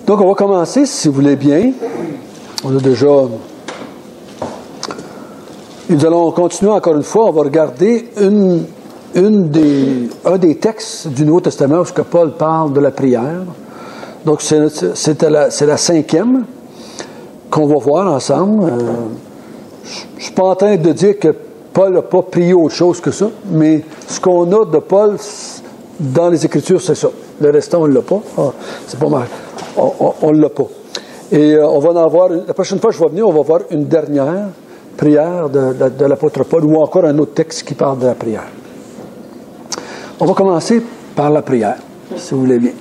Donc, on va commencer, si vous voulez bien. On a déjà... Et nous allons continuer encore une fois. On va regarder un des textes du Nouveau Testament où Paul parle de la prière. Donc, c'est la cinquième qu'on va voir ensemble. Je ne suis pas en train de dire que Paul n'a pas prié autre chose que ça, mais ce qu'on a de Paul dans les Écritures, c'est ça. Le restant, on ne l'a pas. C'est pas mal. On ne l'a pas. Et on va en voir, la prochaine fois que je vais venir, on va voir une dernière prière de l'apôtre Paul, ou encore un autre texte qui parle de la prière. On va commencer par la prière, si vous voulez bien.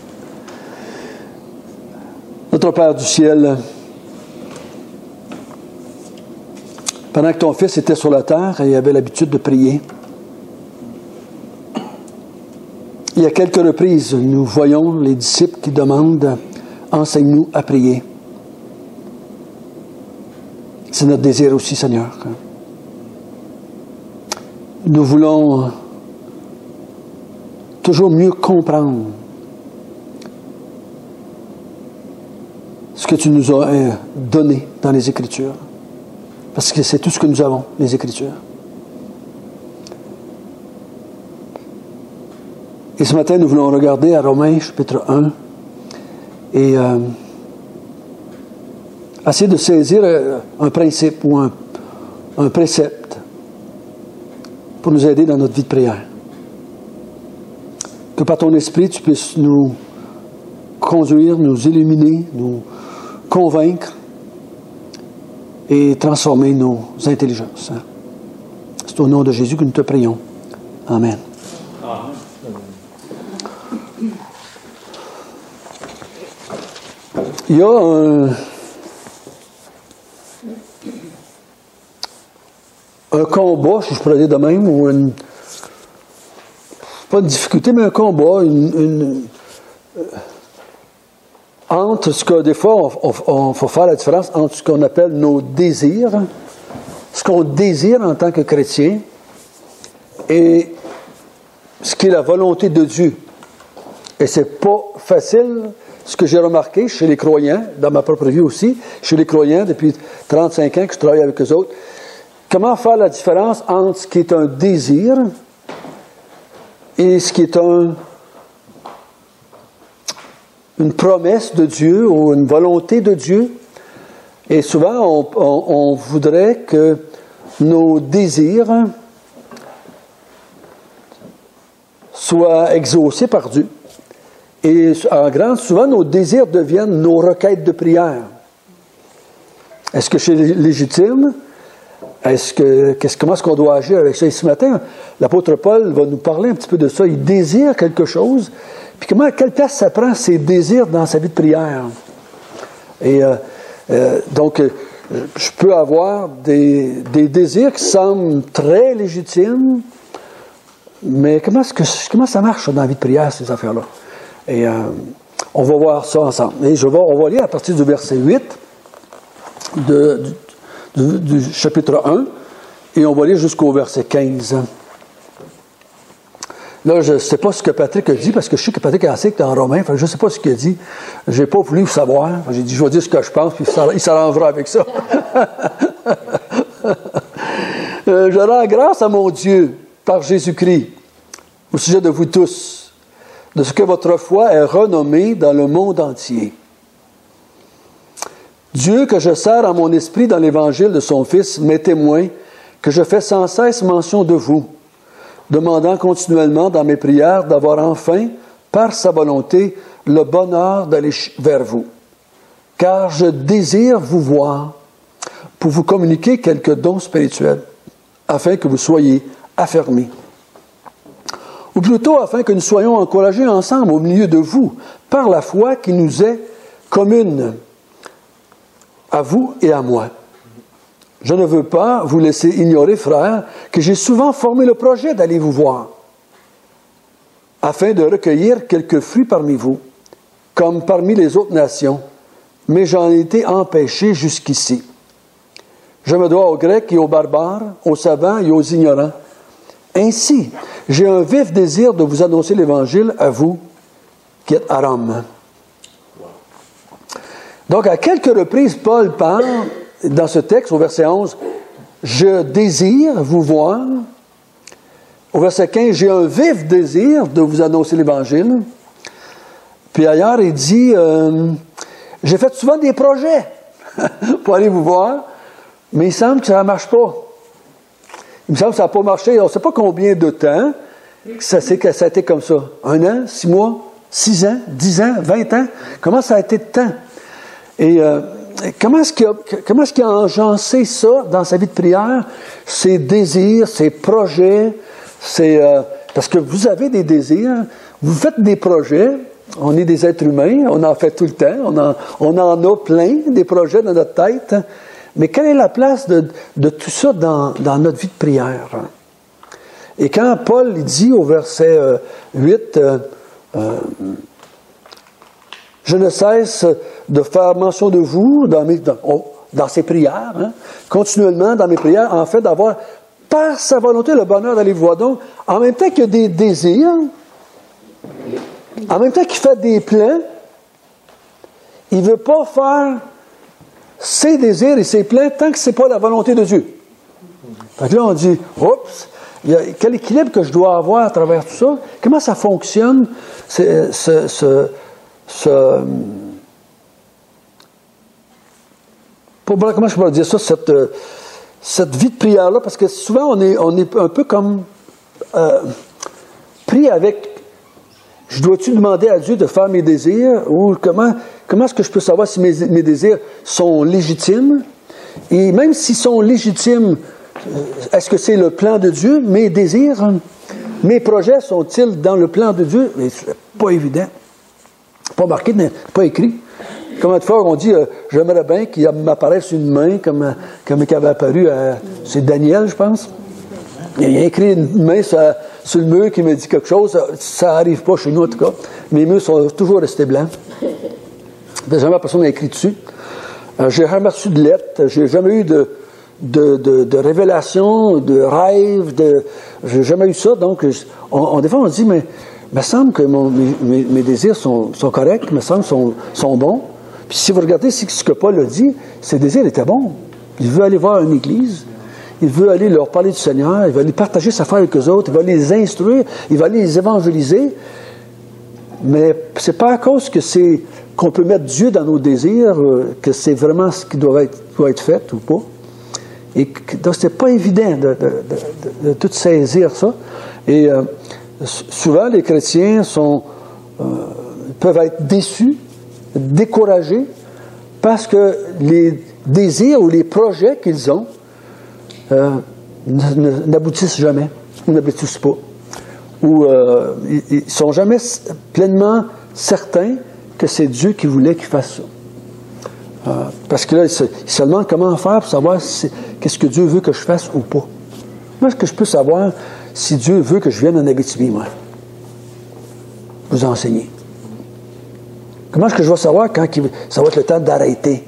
Notre Père du ciel, pendant que ton Fils était sur la terre et avait l'habitude de prier, il y a quelques reprises, nous voyons les disciples qui demandent « Enseigne-nous à prier ». C'est notre désir aussi, Seigneur. Nous voulons toujours mieux comprendre ce que tu nous as donné dans les Écritures. Parce que c'est tout ce que nous avons, les Écritures. Et ce matin, nous voulons regarder à Romains, chapitre 1, et essayer de saisir un principe ou un précepte pour nous aider dans notre vie de prière. Que par ton esprit, tu puisses nous conduire, nous illuminer, nous convaincre et transformer nos intelligences. C'est au nom de Jésus que nous te prions. Amen. Il y a un combat, si je pourrais dire de même, ou pas une difficulté, mais un combat, entre ce que des fois, on faut faire la différence entre ce qu'on appelle nos désirs, ce qu'on désire en tant que chrétien, et ce qui est la volonté de Dieu. Et c'est pas facile, ce que j'ai remarqué chez les croyants, dans ma propre vie aussi, chez les croyants, depuis 35 ans que je travaille avec eux autres, comment faire la différence entre ce qui est un désir et ce qui est une promesse de Dieu ou une volonté de Dieu. Et souvent, on voudrait que nos désirs soient exaucés par Dieu. Et en grand, souvent, nos désirs deviennent nos requêtes de prière. Est-ce que c'est légitime? Comment est-ce qu'on doit agir avec ça? Et ce matin, l'apôtre Paul va nous parler un petit peu de ça. Il désire quelque chose. Puis quelle place ça prend, ses désirs, dans sa vie de prière? Et donc, je peux avoir des désirs qui semblent très légitimes, mais comment ça marche dans la vie de prière, ces affaires-là? Et on va voir ça ensemble. Et on va lire à partir du verset 8 du chapitre 1, et on va lire jusqu'au verset 15. Là, je ne sais pas ce que Patrick a dit, parce que je sais que Patrick a assez que en Romain, je ne sais pas ce qu'il a dit. Je n'ai pas voulu savoir. J'ai dit, je vais dire ce que je pense, puis il s'arrangera avec ça. Je rends grâce à mon Dieu, par Jésus-Christ, au sujet de vous tous, de ce que votre foi est renommée dans le monde entier. Dieu, que je sers à mon esprit dans l'évangile de son Fils, m'est témoin que je fais sans cesse mention de vous, demandant continuellement dans mes prières d'avoir enfin, par sa volonté, le bonheur d'aller vers vous. Car je désire vous voir pour vous communiquer quelques dons spirituels, afin que vous soyez affermis. Ou plutôt afin que nous soyons encouragés ensemble au milieu de vous, par la foi qui nous est commune, à vous et à moi. Je ne veux pas vous laisser ignorer, frères, que j'ai souvent formé le projet d'aller vous voir, afin de recueillir quelques fruits parmi vous, comme parmi les autres nations, mais j'en ai été empêché jusqu'ici. Je me dois aux Grecs et aux barbares, aux savants et aux ignorants. Ainsi, j'ai un vif désir de vous annoncer l'Évangile à vous qui êtes à Rome. Donc, à quelques reprises, Paul parle, dans ce texte, au verset 11, « Je désire vous voir ». Au verset 15, « J'ai un vif désir de vous annoncer l'Évangile ». Puis ailleurs, il dit, « J'ai fait souvent des projets pour aller vous voir, mais il semble que ça ne marche pas. Il me semble que ça n'a pas marché. On ne sait pas combien de temps que ça a été comme ça. 1 an, 6 mois, 6 ans, 10 ans, 20 ans. Comment ça a été de temps? Et comment est-ce qu'il a enjancé ça dans sa vie de prière? Ses désirs, ses projets, parce que vous avez des désirs, vous faites des projets, on est des êtres humains, on en fait tout le temps, on en a plein, des projets dans notre tête. Mais quelle est la place de tout ça dans notre vie de prière? Et quand Paul il dit au verset 8, je ne cesse de faire mention de vous dans ses prières, continuellement dans mes prières, en fait, d'avoir par sa volonté le bonheur d'aller vous voir. Donc, en même temps qu'il y a des désirs, en même temps qu'il fait des plans, il ne veut pas faire ses désirs et ses plans tant que ce n'est pas la volonté de Dieu. Fait que là, on dit, oups, quel équilibre que je dois avoir à travers tout ça? Comment ça fonctionne, comment je pourrais dire ça, cette vie de prière-là? Parce que souvent, on est un peu comme pris avec, je dois-tu demander à Dieu de faire mes désirs? Ou comment est-ce que je peux savoir si mes désirs sont légitimes? Et même s'ils sont légitimes, est-ce que c'est le plan de Dieu? Mes désirs, mes projets sont-ils dans le plan de Dieu? Mais c'est pas évident. Pas marqué, pas écrit. Combien de fois on dit, j'aimerais bien qu'il m'apparaisse une main comme il avait apparu c'est Daniel, je pense. Il y a écrit une main sur le mur qui me dit quelque chose. Ça n'arrive pas chez nous, en tout cas. Mes murs sont toujours restés blancs. Jamais personne n'a écrit dessus. J'ai jamais reçu de lettres. J'ai jamais eu de révélation, de rêve. J'ai jamais eu ça. Donc, des fois, on se dit, mais il me semble que mes désirs sont corrects, il me semble sont bons. Puis si vous regardez ce que Paul a dit, ses désirs étaient bons. Il veut aller voir une église. Il veut aller leur parler du Seigneur, il va aller partager sa foi avec eux autres, il va les instruire, il va les évangéliser. Mais c'est pas à cause qu'on peut mettre Dieu dans nos désirs que c'est vraiment ce qui doit être fait ou pas. Et donc c'est pas évident de tout saisir ça. Et souvent les chrétiens peuvent être déçus, découragés, parce que les désirs ou les projets qu'ils ont n'aboutissent jamais, ou n'aboutissent pas. Ou ils ne sont jamais pleinement certains que c'est Dieu qui voulait qu'ils fassent ça. Parce que là, ils se demandent comment faire pour savoir qu'est-ce que Dieu veut que je fasse ou pas. Comment est-ce que je peux savoir si Dieu veut que je vienne en Abitibi, moi? Vous enseigner. Comment est-ce que je vais savoir quand ça va être le temps d'arrêter?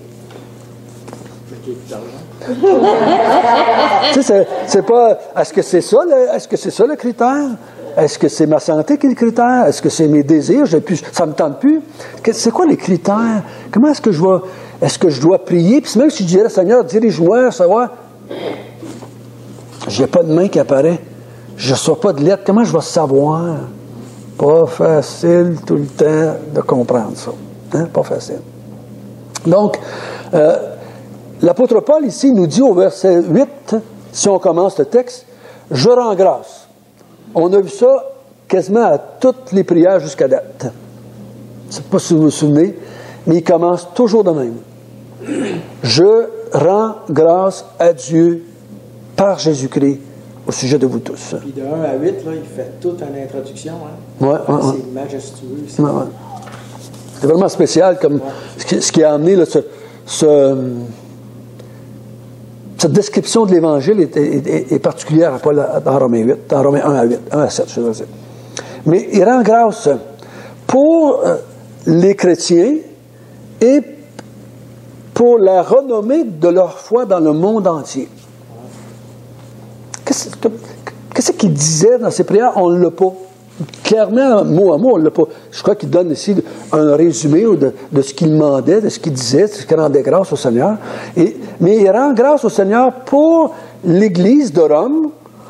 Tu sais, c'est pas. Est-ce que c'est ça le critère? Est-ce que c'est ma santé qui est le critère? Est-ce que c'est mes désirs? Ça me tente plus? C'est quoi les critères? Comment est-ce que je dois prier? Puis même si je dirais, Seigneur, dirige-moi à savoir, j'ai pas de main qui apparaît, je ne reçois pas de lettre, comment je vais savoir? Pas facile tout le temps de comprendre ça. Hein? Pas facile. Donc, l'apôtre Paul, ici, nous dit au verset 8, si on commence le texte, « Je rends grâce ». On a vu ça quasiment à toutes les prières jusqu'à date. Je ne sais pas si vous vous souvenez, mais il commence toujours de même. « Je rends grâce à Dieu par Jésus-Christ au sujet de vous tous. » Puis de 1 à 8, là, il fait toute une introduction. Hein? Ouais. C'est majestueux. C'est vraiment spécial comme ce qui a amené là, cette description de l'Évangile est particulière à Paul dans Romains 8, dans Romains 1 à 7, je veux dire. Mais il rend grâce pour les chrétiens et pour la renommée de leur foi dans le monde entier. Qu'est-ce qu'il disait dans ses prières? On ne l'a pas. clairement, mot à mot, on l'a pas. Je crois qu'il donne ici un résumé de ce qu'il demandait, de ce qu'il disait, de ce qu'il rendait grâce au Seigneur. Mais il rend grâce au Seigneur pour l'Église de Rome.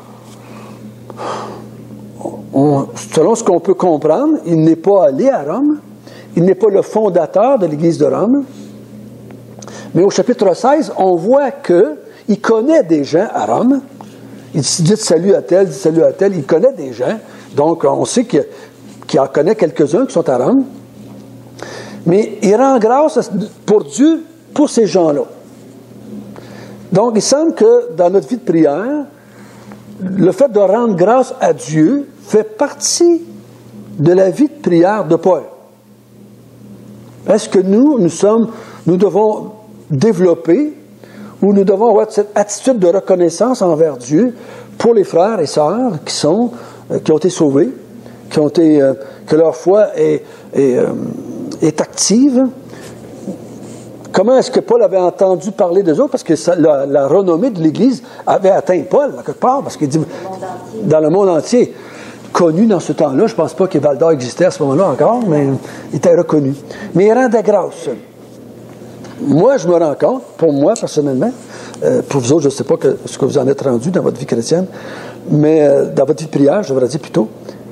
Selon ce qu'on peut comprendre, il n'est pas allé à Rome. Il n'est pas le fondateur de l'Église de Rome. Mais au chapitre 16, on voit qu'il connaît des gens à Rome. Il dit salut à tel, dit salut à tel. Il connaît des gens. Donc, on sait qu'il en connaît quelques-uns qui sont à Rome. Mais il rend grâce pour Dieu pour ces gens-là. Donc, il semble que dans notre vie de prière, le fait de rendre grâce à Dieu fait partie de la vie de prière de Paul. Est-ce que nous devons développer ou nous devons avoir cette attitude de reconnaissance envers Dieu pour les frères et sœurs qui ont été sauvés, que leur foi est active? Comment est-ce que Paul avait entendu parler d'eux autres? Parce que la renommée de l'Église avait atteint Paul, quelque part, parce qu'il dit dans le monde entier. Connu dans ce temps-là, je ne pense pas que Val d'Or existait à ce moment-là encore, mais il était reconnu. Mais il rendait grâce. Moi, je me rends compte, pour moi personnellement, pour vous autres, je ne sais pas ce que vous en êtes rendu dans votre vie chrétienne, mais dans votre vie de prière, je devrais dire plutôt,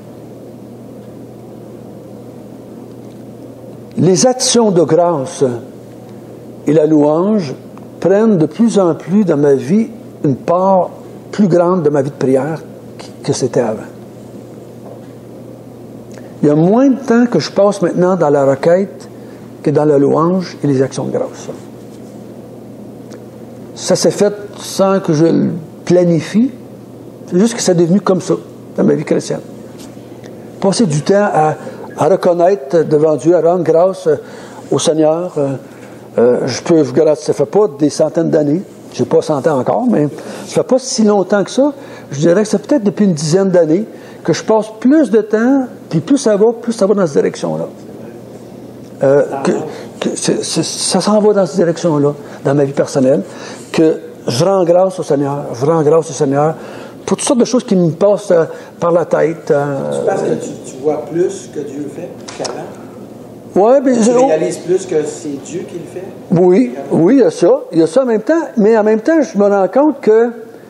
les actions de grâce et la louange prennent de plus en plus dans ma vie une part plus grande de ma vie de prière que c'était avant. Il y a moins de temps que je passe maintenant dans la requête que dans la louange et les actions de grâce. Ça s'est fait sans que je le planifie. C'est juste que c'est devenu comme ça dans ma vie chrétienne. Passer du temps à reconnaître devant Dieu, à rendre grâce au Seigneur. Je vous garantis, ça ne fait pas des centaines d'années. Je n'ai pas 100 ans encore, mais ça ne fait pas si longtemps que ça. Je dirais que c'est peut-être depuis une dizaine d'années que je passe plus de temps, puis plus ça va dans cette direction-là. Ça s'en va dans cette direction-là, dans ma vie personnelle, que je rends grâce au Seigneur, pour toutes sortes de choses qui me passent par la tête. Tu penses que tu vois plus que Dieu fait qu'avant? Oui, mais tu réalises plus que c'est Dieu qui le fait? Oui, il y a ça. Il y a ça en même temps, mais en même temps, je me rends compte que...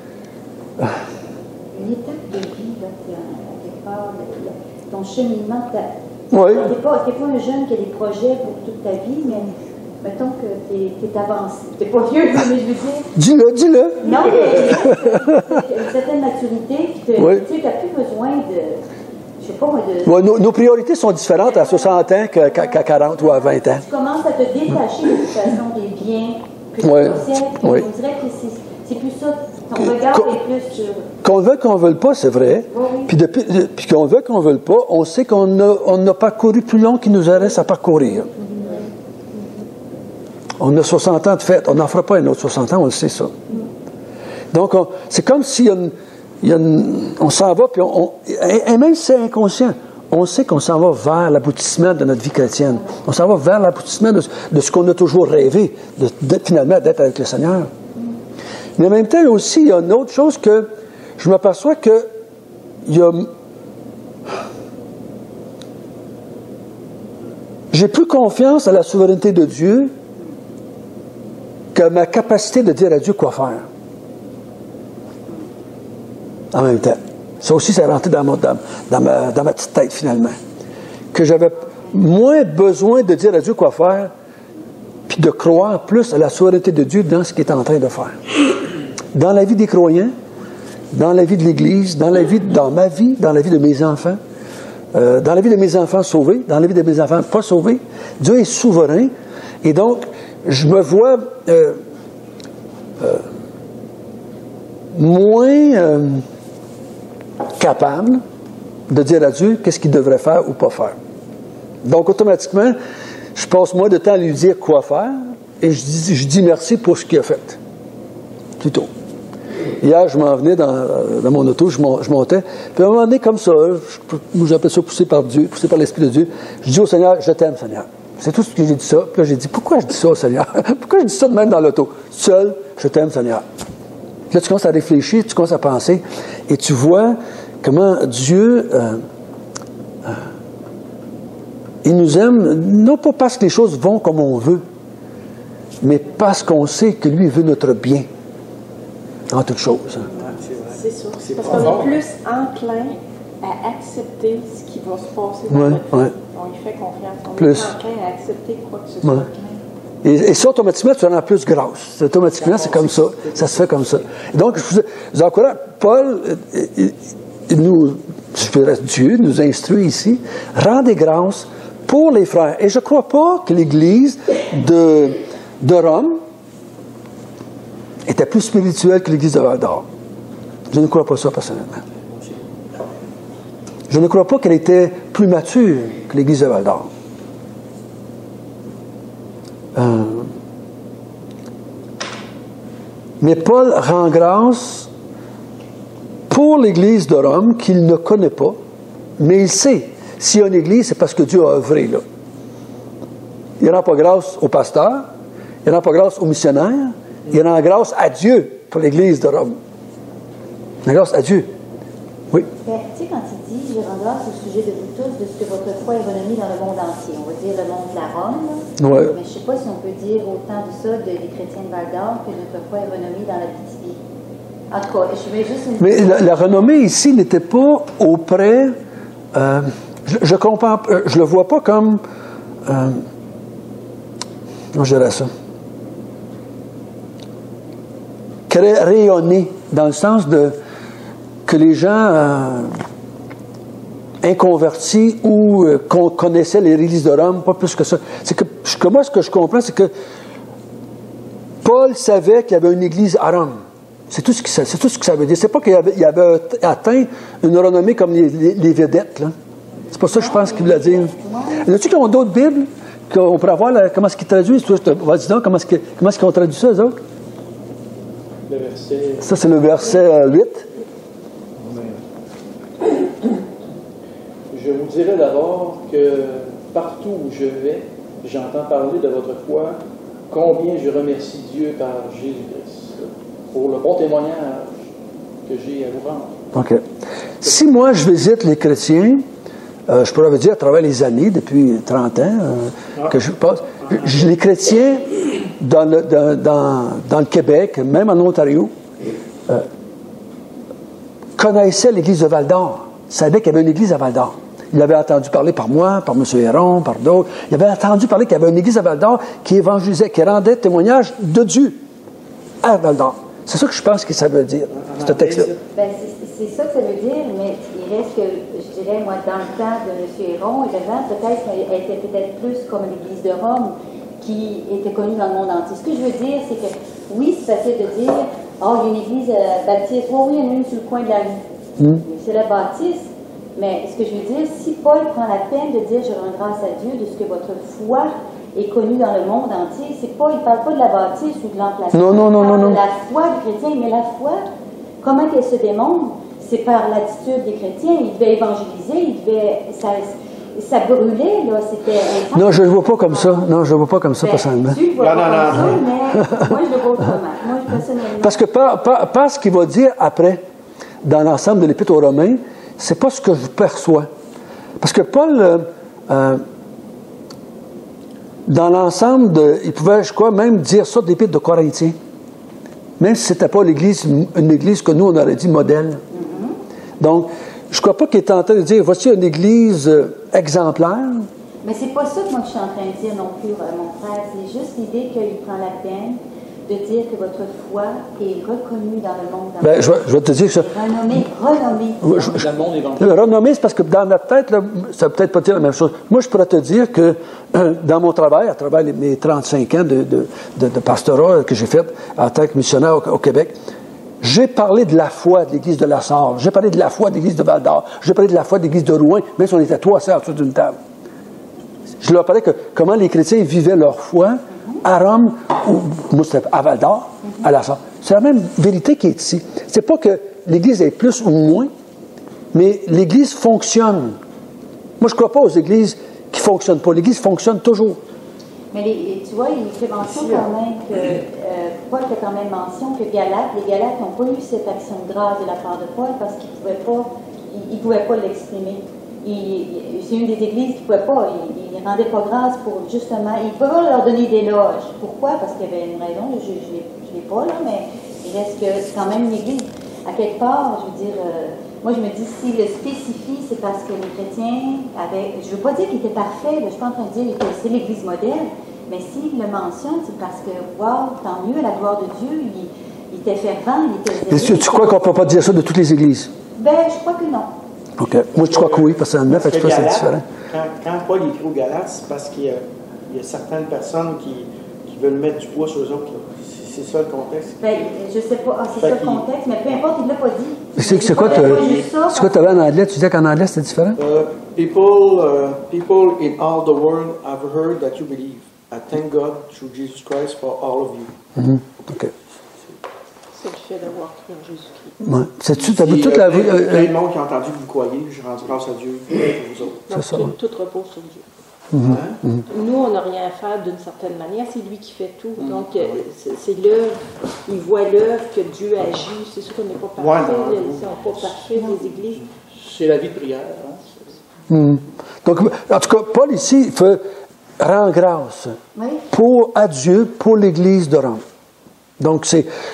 Une étape de vie, là, quelque part, ton cheminement, oui. T'es pas un jeune qui a des projets pour toute ta vie, mais mettons que t'es avancé. T'es pas vieux, mais je veux dire... Dis-le. Non, mais une certaine maturité, tu n'as plus besoin de... Je sais pas, moi, Oui, nos priorités sont différentes à 60 ans qu'à 40 ou à 20 ans. Tu commences à te détacher de toute façon des biens que tu possèdes. On dirait que c'est plus ça. Ton regard est plus sur... Qu'on le veuille, qu'on ne veuille pas, c'est vrai. Oui. Puis qu'on le veuille, qu'on ne veuille pas, on sait qu'on n'a pas couru plus long qu'il nous reste à parcourir. On a 60 ans de fête. On n'en fera pas un autre 60 ans, on le sait ça. Donc, c'est comme si on s'en va, puis et même si c'est inconscient, on sait qu'on s'en va vers l'aboutissement de notre vie chrétienne. On s'en va vers l'aboutissement de ce qu'on a toujours rêvé, finalement, d'être avec le Seigneur. Mais en même temps, aussi, il y a une autre chose que je m'aperçois que j'ai plus confiance à la souveraineté de Dieu qu'à ma capacité de dire à Dieu quoi faire. En même temps. Ça aussi, ça rentré dans ma petite tête, finalement. Que j'avais moins besoin de dire à Dieu quoi faire, puis de croire plus à la souveraineté de Dieu dans ce qu'il est en train de faire. Dans la vie des croyants, dans la vie de l'Église, dans ma vie, dans la vie de mes enfants, dans la vie de mes enfants sauvés, dans la vie de mes enfants pas sauvés, Dieu est souverain. Et donc, je me vois moins capable de dire à Dieu qu'est-ce qu'il devrait faire ou pas faire. Donc, automatiquement, je passe moins de temps à lui dire quoi faire et je dis merci pour ce qu'il a fait. Plutôt. Hier, je m'en venais dans mon auto, je montais, puis à un moment donné, comme ça, j'appelle ça poussé par Dieu, poussé par l'Esprit de Dieu, je dis au Seigneur, je t'aime, Seigneur. C'est tout ce que j'ai dit ça. Puis là, j'ai dit, pourquoi je dis ça au Seigneur? Pourquoi je dis ça de même dans l'auto? Seul, je t'aime, Seigneur. Puis là, tu commences à réfléchir, tu commences à penser, et tu vois comment Dieu il nous aime, non pas parce que les choses vont comme on veut, mais parce qu'on sait que lui veut notre bien, en toutes choses. C'est sûr. Parce qu'on est plus enclin à accepter ce qui va se passer dans notre vie. On y fait confiance. On est plus enclin à accepter quoi que ce soit. Et ça, automatiquement, tu en as plus grâce. Automatiquement, c'est comme ça. Ça se fait comme ça. Et donc, je vous encourage, Paul, Dieu nous instruit ici, rendez grâce pour les frères. Et je ne crois pas que l'Église de Rome était plus spirituelle que l'Église de Val-d'Or. Je ne crois pas ça, personnellement. Je ne crois pas qu'elle était plus mature que l'Église de Val-d'Or. Mais Paul rend grâce pour l'Église de Rome qu'il ne connaît pas, mais il sait. S'il y a une Église, c'est parce que Dieu a œuvré là. Il rend pas grâce au pasteur, il rend pas grâce aux missionnaires, il rend grâce à Dieu pour l'Église de Rome. Il rend grâce à Dieu. Oui. Ben, tu sais, quand il dit, je rends grâce au sujet de vous tous, de ce que votre foi est renommée dans le monde entier. On va dire le monde de la Rome. Ouais. Mais je ne sais pas si on peut dire autant de ça des chrétiens de Val-d'Or que notre foi est renommée dans la Pitibie. En tout cas, je mets juste une... Mais la renommée ici n'était pas auprès... je comprends... je le vois pas comme... comment je dirais ça? Rayonner, dans le sens de... que les gens inconvertis ou qu'on connaissait l'Église de Rome, pas plus que ça. C'est que moi, ce que je comprends, c'est que Paul savait qu'il y avait une Église à Rome. C'est tout ce que ça veut dire. C'est pas qu'il avait atteint une renommée comme les vedettes. Là. C'est pas ça que je pense qu'il voulait dire. Y a-t-il qui ont d'autres Bibles qu'on pourrait voir comment est-ce qu'ils traduisent? Vas-y donc, comment est-ce qu'ils ont traduit ça, eux autres? Le verset... Ça, c'est le verset 8. Je vous dirai d'abord que partout où je vais, j'entends parler de votre foi, combien je remercie Dieu par Jésus-Christ pour le bon témoignage que j'ai à vous rendre. OK. Si moi, je visite les chrétiens, je pourrais vous dire à travers les années, depuis 30 ans, que je passe, les chrétiens dans le Québec, même en Ontario, connaissaient l'Église de Val-d'Or, savaient qu'il y avait une Église à Val-d'Or. Il avait entendu parler par moi, par M. Héron, par d'autres. Il avait entendu parler qu'il y avait une Église à Val-d'Or qui évangélisait, qui rendait témoignage de Dieu à Val-d'Or. C'est ça que je pense que ça veut dire, ce texte-là. Ben, c'est ça que ça veut dire, mais il reste que, je dirais, moi, dans le temps de M. Héron, peut-être qu'elle était peut-être plus comme l'Église de Rome, qui était connue dans le monde entier. Ce que je veux dire, c'est que, oui, c'est facile de dire, oh, il y a une église baptiste, oh, oui, il y en a une sur le coin de la rue. C'est la baptiste. Mais ce que je veux dire, si Paul prend la peine de dire, je rends grâce à Dieu de ce que votre foi est connue dans le monde entier, c'est pas, il ne parle pas de la bâtisse ou de l'emplacement. Non. Il parle de la foi des chrétiens, mais la foi, comment elle se démontre? C'est par l'attitude des chrétiens. Ils devaient évangéliser, ça brûlait, là, c'était... Non, je ne le vois pas comme ça. Non, je ne le vois pas comme ça, personnellement. Tu le vois pas comme ça, mais moi, je le vois autrement. Moi, personnellement... Parce que pas ce qu'il va dire après, dans l'ensemble de l'Épître aux Romains, c'est pas ce que je perçois. Parce que Paul, dans l'ensemble, il pouvait, je crois, même dire ça de l'Épître de Corinthiens. Même si ce n'était pas une église que nous, on aurait dit modèle. Donc, je ne crois pas qu'il est en train de dire, voici une église exemplaire. Mais c'est pas ça que moi je suis en train de dire non plus, mon frère. C'est juste l'idée qu'il prend la peine de dire que votre foi est reconnue dans le monde. Ben, je vais te dire que ça. Renommée. Renommée, c'est parce que dans notre tête, là, ça ne veut peut-être pas dire la même chose. Moi, je pourrais te dire que dans mon travail, à travers mes 35 ans de pastorat que j'ai fait en tant que missionnaire au Québec, j'ai parlé de la foi de l'Église de La Sarre, j'ai parlé de la foi de l'Église de Val-d'Or, j'ai parlé de la foi de l'Église de Rouen, même si on était 300 autour d'une table. Je leur parlais que comment les chrétiens vivaient leur foi à Rome, ou moi c'était à Val-d'Or, à La Sarre. C'est la même vérité qui est ici. C'est pas que l'Église est plus ou moins, mais l'Église fonctionne. Moi, je ne crois pas aux églises qui ne fonctionnent pas. l'Église fonctionne toujours. Mais tu vois, il fait mention quand même que, Paul fait quand même mention que les Galates n'ont pas eu cette action de grâce de la part de Paul parce qu'ils ne pouvaient pas l'exprimer. c'est une des églises qui ne pouvait pas. Ils ne rendaient pas grâce pour justement. Ils pouvaient pas leur donner des loges. Pourquoi? Parce qu'il y avait une raison, je ne l'ai pas là, mais il reste que c'est quand même une église. À quelque part, je veux dire, moi je me dis, s'il le spécifie, c'est parce que les chrétiens avaient. Je ne veux pas dire qu'il était parfait, je ne suis pas en train de dire que c'est l'église modèle, mais s'il le mentionne, c'est parce que, wow, tant mieux, la gloire de Dieu, il était fervent, il était zélé. Tu crois qu'on ne peut pas dire ça de toutes les églises? Ben, je crois que non. OK. Moi, je crois que oui, personnellement, fait que je pense que c'est différent. Quand Paul écrit aux Galates, c'est parce qu'il y a certaines personnes qui veulent mettre du poids sur eux autres. C'est ça le contexte? Ben, je ne sais pas. C'est ça le contexte, mais peu importe, il ne l'a pas dit. C'est quoi tu avais en anglais? Tu disais qu'en anglais, c'était différent? People in all the world have heard that you believe. I thank God through Jesus Christ for all of you. OK. C'est le fait d'avoir cru en Jésus-Christ. Ouais. C'est-tu, t'as vu toute la vie. Plein de monde qui a entendu que vous croyez, je rends grâce à Dieu pour vous autres. Donc, ça, tout repose sur Dieu. Hein? Nous, on n'a rien à faire d'une certaine manière, c'est lui qui fait tout. Donc, c'est l'œuvre, il voit l'œuvre que Dieu agit. C'est sûr qu'on n'est pas parfait, ils ne sont pas parfaits, les églises. C'est la vie de prière. Hein? Donc, en tout cas, Paul ici fait rend grâce à Dieu pour l'Église de Rome. Donc,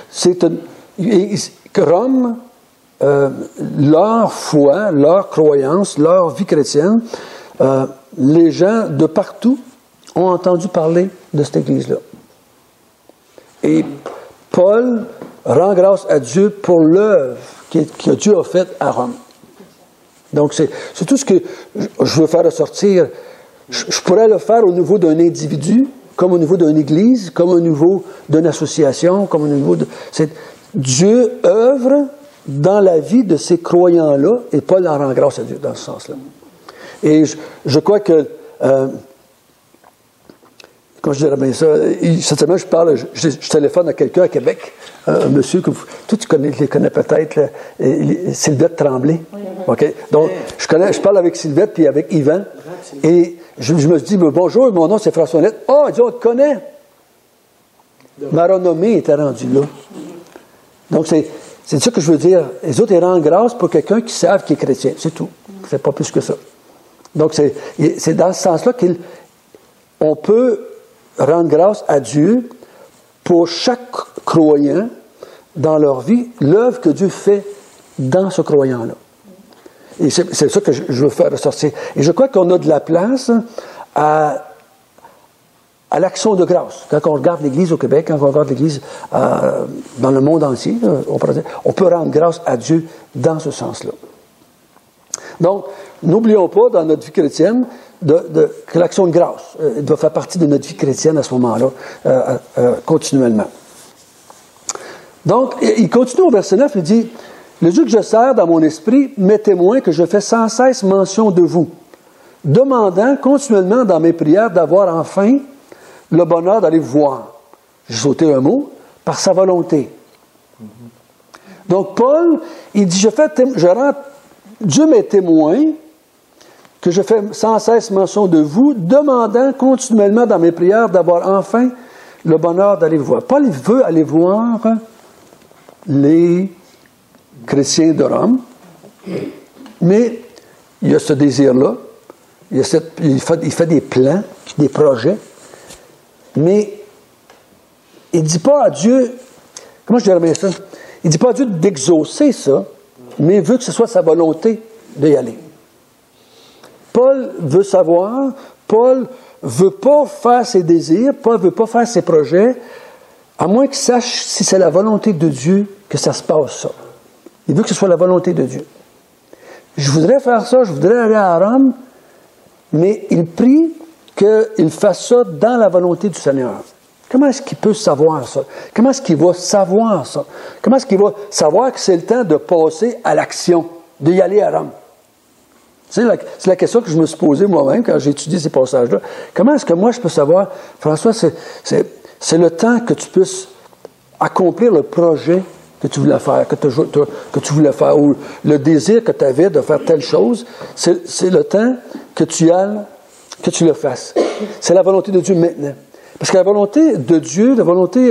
que Rome, leur foi, leur croyance, leur vie chrétienne, les gens de partout ont entendu parler de cette Église-là. Et Paul rend grâce à Dieu pour l'œuvre que Dieu a faite à Rome. Donc, c'est tout ce que je veux faire ressortir. Je pourrais le faire au niveau d'un individu, comme au niveau d'une église, comme au niveau d'une association, comme au niveau de... Dieu œuvre dans la vie de ces croyants-là, et Paul en rend grâce à Dieu dans ce sens-là. Et je crois que... comment je dirais bien ça? Cette semaine, je téléphone à quelqu'un à Québec, un monsieur que tu les connais peut-être, Sylvette Tremblay. Oui. OK? Donc, je parle avec Sylvette puis avec Yvan. Et je me dis, bonjour, mon nom c'est François Net. Ah, oh, on te connaît. Ma renommée était rendue là. Donc, c'est ça que je veux dire. Les autres, ils rendent grâce pour quelqu'un qui savent qu'il est chrétien. C'est tout. C'est pas plus que ça. Donc, c'est dans ce sens-là qu'on peut rendre grâce à Dieu pour chaque croyant dans leur vie, l'œuvre que Dieu fait dans ce croyant-là. Et c'est ça que je veux faire ressortir. Et je crois qu'on a de la place à l'action de grâce. Quand on regarde l'Église au Québec, quand on regarde l'Église dans le monde entier, on peut rendre grâce à Dieu dans ce sens-là. Donc, n'oublions pas dans notre vie chrétienne que l'action de grâce doit faire partie de notre vie chrétienne à ce moment-là, continuellement. Donc, il continue au verset 9, il dit « Le Dieu que je sers dans mon esprit m'est témoin que je fais sans cesse mention de vous, demandant continuellement dans mes prières d'avoir enfin le bonheur d'aller vous voir. » J'ai sauté un mot, « par sa volonté. » Donc, Paul, il dit Dieu m'est témoin que je fais sans cesse mention de vous, demandant continuellement dans mes prières d'avoir enfin le bonheur d'aller vous voir. Paul, il veut aller voir les chrétiens de Rome, mais il y a ce désir-là, il fait des plans, des projets, mais il ne dit pas à Dieu, comment je dirais bien ça? Il ne dit pas à Dieu d'exaucer ça, mais il veut que ce soit sa volonté d'y aller. Paul veut savoir, Paul ne veut pas faire ses désirs, Paul ne veut pas faire ses projets, à moins qu'il sache si c'est la volonté de Dieu que ça se passe, ça. Il veut que ce soit la volonté de Dieu. Je voudrais faire ça, je voudrais aller à Rome, mais il prie qu'il fasse ça dans la volonté du Seigneur. Comment est-ce qu'il peut savoir ça? Comment est-ce qu'il va savoir ça? Comment est-ce qu'il va savoir que c'est le temps de passer à l'action, d'y aller à Rome? C'est la question que je me suis posée moi-même quand j'ai étudié ces passages-là. Comment est-ce que moi je peux savoir, François, c'est le temps que tu puisses accomplir le projet que tu voulais faire, que tu voulais faire, ou le désir que tu avais de faire telle chose, c'est le temps que tu ailles, que tu le fasses. C'est la volonté de Dieu maintenant. Parce que la volonté de Dieu, la volonté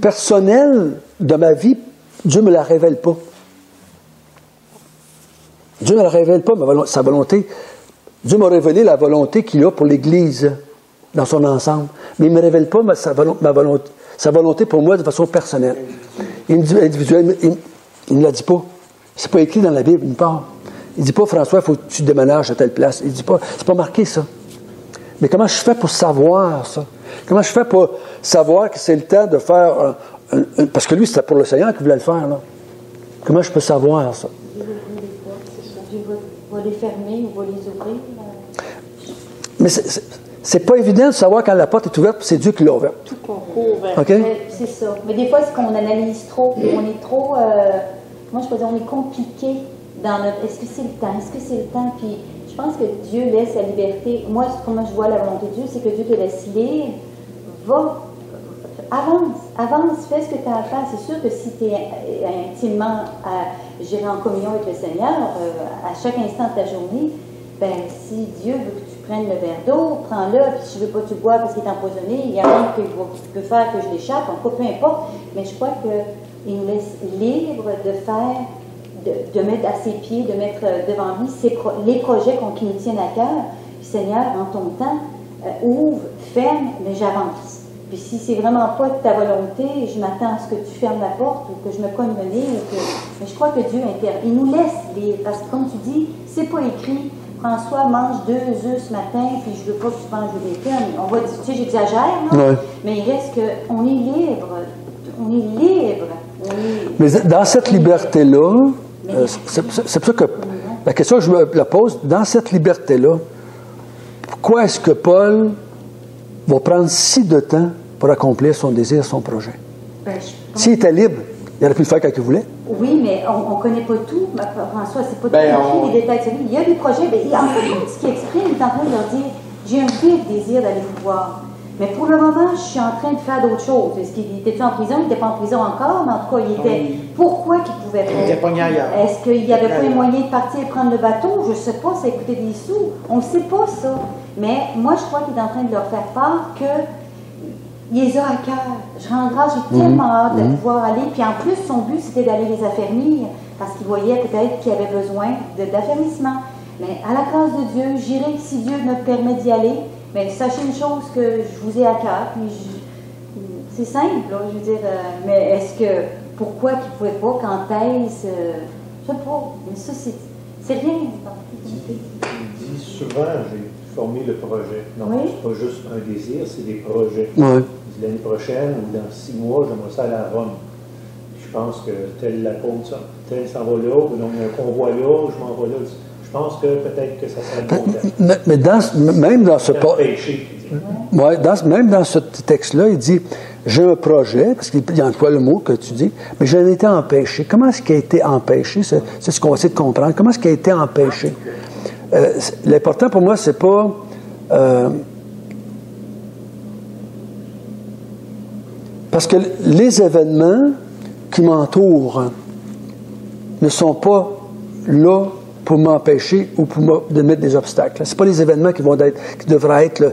personnelle de ma vie, Dieu ne me la révèle pas. Dieu ne révèle pas sa volonté. Dieu m'a révélé la volonté qu'il a pour l'Église dans son ensemble. Mais il ne me révèle pas sa volonté pour moi de façon personnelle. Individuelle, il ne la dit pas. C'est pas écrit dans la Bible, une part. Il ne dit pas, François, il faut que tu déménages à telle place. Il ne dit pas, c'est pas marqué ça. Mais comment je fais pour savoir ça? Comment je fais pour savoir que c'est le temps de faire parce que lui, c'était pour le Seigneur qu'il voulait le faire, là. Comment je peux savoir ça? Dieu va les fermer ou va les ouvrir. Mais c'est pas évident de savoir quand la porte est ouverte, c'est Dieu qui l'a ouverte. Tout concourt vers. OK? C'est ça. Mais des fois, c'est qu'on analyse trop. On est trop. Moi, je peux dire, on est compliqué dans notre. Est-ce que c'est le temps? Est-ce que c'est le temps? Puis, je pense que Dieu laisse la liberté. Moi, comment je vois la volonté de Dieu, c'est que Dieu te laisse libre. Avance, fais ce que tu as à faire. C'est sûr que si tu es intimement géré en communion avec le Seigneur, à chaque instant de ta journée, ben si Dieu veut que tu prennes le verre d'eau, prends-le, puis si je ne veux pas que tu le bois parce qu'il est empoisonné, il y a rien que tu peux faire que je l'échappe, en tout cas, peu importe. Mais je crois qu'il nous laisse libre de faire, de mettre à ses pieds, de mettre devant lui les projets qui nous tiennent à cœur. Puis Seigneur, en ton temps, ouvre, ferme, mais j'avance. Puis si c'est vraiment pas de ta volonté, je m'attends à ce que tu fermes la porte ou que je me cogne le nez. Mais je crois que Dieu il nous laisse lire. Parce que comme tu dis, c'est pas écrit. François mange 2 œufs ce matin, puis je veux pas que tu manges du bacon. On va dire, tu sais, j'exagère, non? Ouais. Mais il reste qu'on est libre. On est libre. Mais dans cette liberté-là, c'est pour ça que la question que je me la pose, dans cette liberté-là, pourquoi est-ce que Paul va prendre si de temps pour accomplir son désir, son projet? S'il était libre, il aurait pu le faire quand il voulait. Oui, mais on ne connaît pas tout. François, c'est pas tout écrit, les détails. Il y a des projets, en fait, ce qu'il exprime, il est en train de leur dire, j'ai un vif désir d'aller vous voir. Mais pour le moment, je suis en train de faire d'autres choses. Est-ce qu'il était en prison? Il n'était pas en prison encore, mais en tout cas, il était... Pourquoi qu'il pouvait pas? Il était pogné ailleurs. Est-ce qu'il n'y avait pas un moyen de partir et prendre le bateau? Je ne sais pas, ça coûtait des sous. On ne sait pas ça. Mais moi, je crois qu'il est en train de leur faire part que il les a à cœur. Je rends grâce, j'ai tellement hâte de pouvoir aller. Puis en plus, son but, c'était d'aller les affermir, parce qu'il voyait peut-être qu'il avait besoin d'affermissement. Mais à la grâce de Dieu, j'irai si Dieu me permet d'y aller. Mais sachez une chose que je vous ai à cœur. Puis c'est simple, là, je veux dire. Mais est-ce que, pourquoi qu'il ne pouvait pas, quand est-ce, je ne sais pas. Mais ça, c'est rien. Il dit souvent, j'ai formé le projet. Non, c'est pas juste un désir, c'est des projets. Oui. L'année prochaine ou dans 6 mois, j'aimerais ça aller à Rome. Je pense que tel l'apôtre, tel s'en va là, ou donc un convoi là, je m'en vais là. Je pense que peut-être que ça serait bon. Mais même dans ce même dans ce texte-là, il dit j'ai un projet, parce qu'il y a quoi le mot que tu dis, mais j'en ai été empêché. Comment est-ce qu'il a été empêché? C'est ce qu'on va essayer de comprendre. Comment est-ce qu'il a été empêché? L'important pour moi, c'est pas parce que les événements qui m'entourent ne sont pas là pour m'empêcher ou pour de mettre des obstacles. Ce pas les événements qui devraient être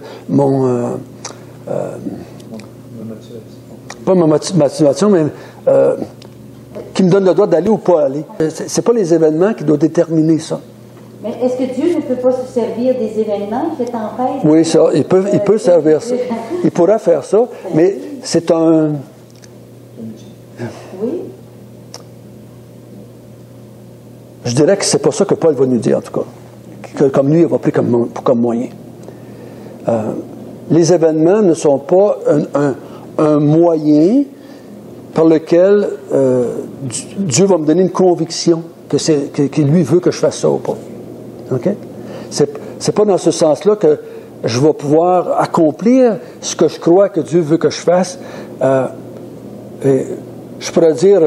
pas ma motivation, mais qui me donne le droit d'aller ou pas aller. C'est pas les événements qui doivent déterminer ça. Mais est-ce que Dieu ne peut pas se servir des événements qui t'empêchent? Oui, ça, il peut servir ça. Il pourra faire ça, mais c'est un... Oui. Je dirais que c'est pas ça que Paul va nous dire, en tout cas. Que, comme lui, il va pris comme moyen. Les événements ne sont pas un moyen par lequel Dieu va me donner une conviction que lui veut que je fasse ça ou pas. OK? C'est pas dans ce sens-là que je vais pouvoir accomplir ce que je crois que Dieu veut que je fasse. Je pourrais dire...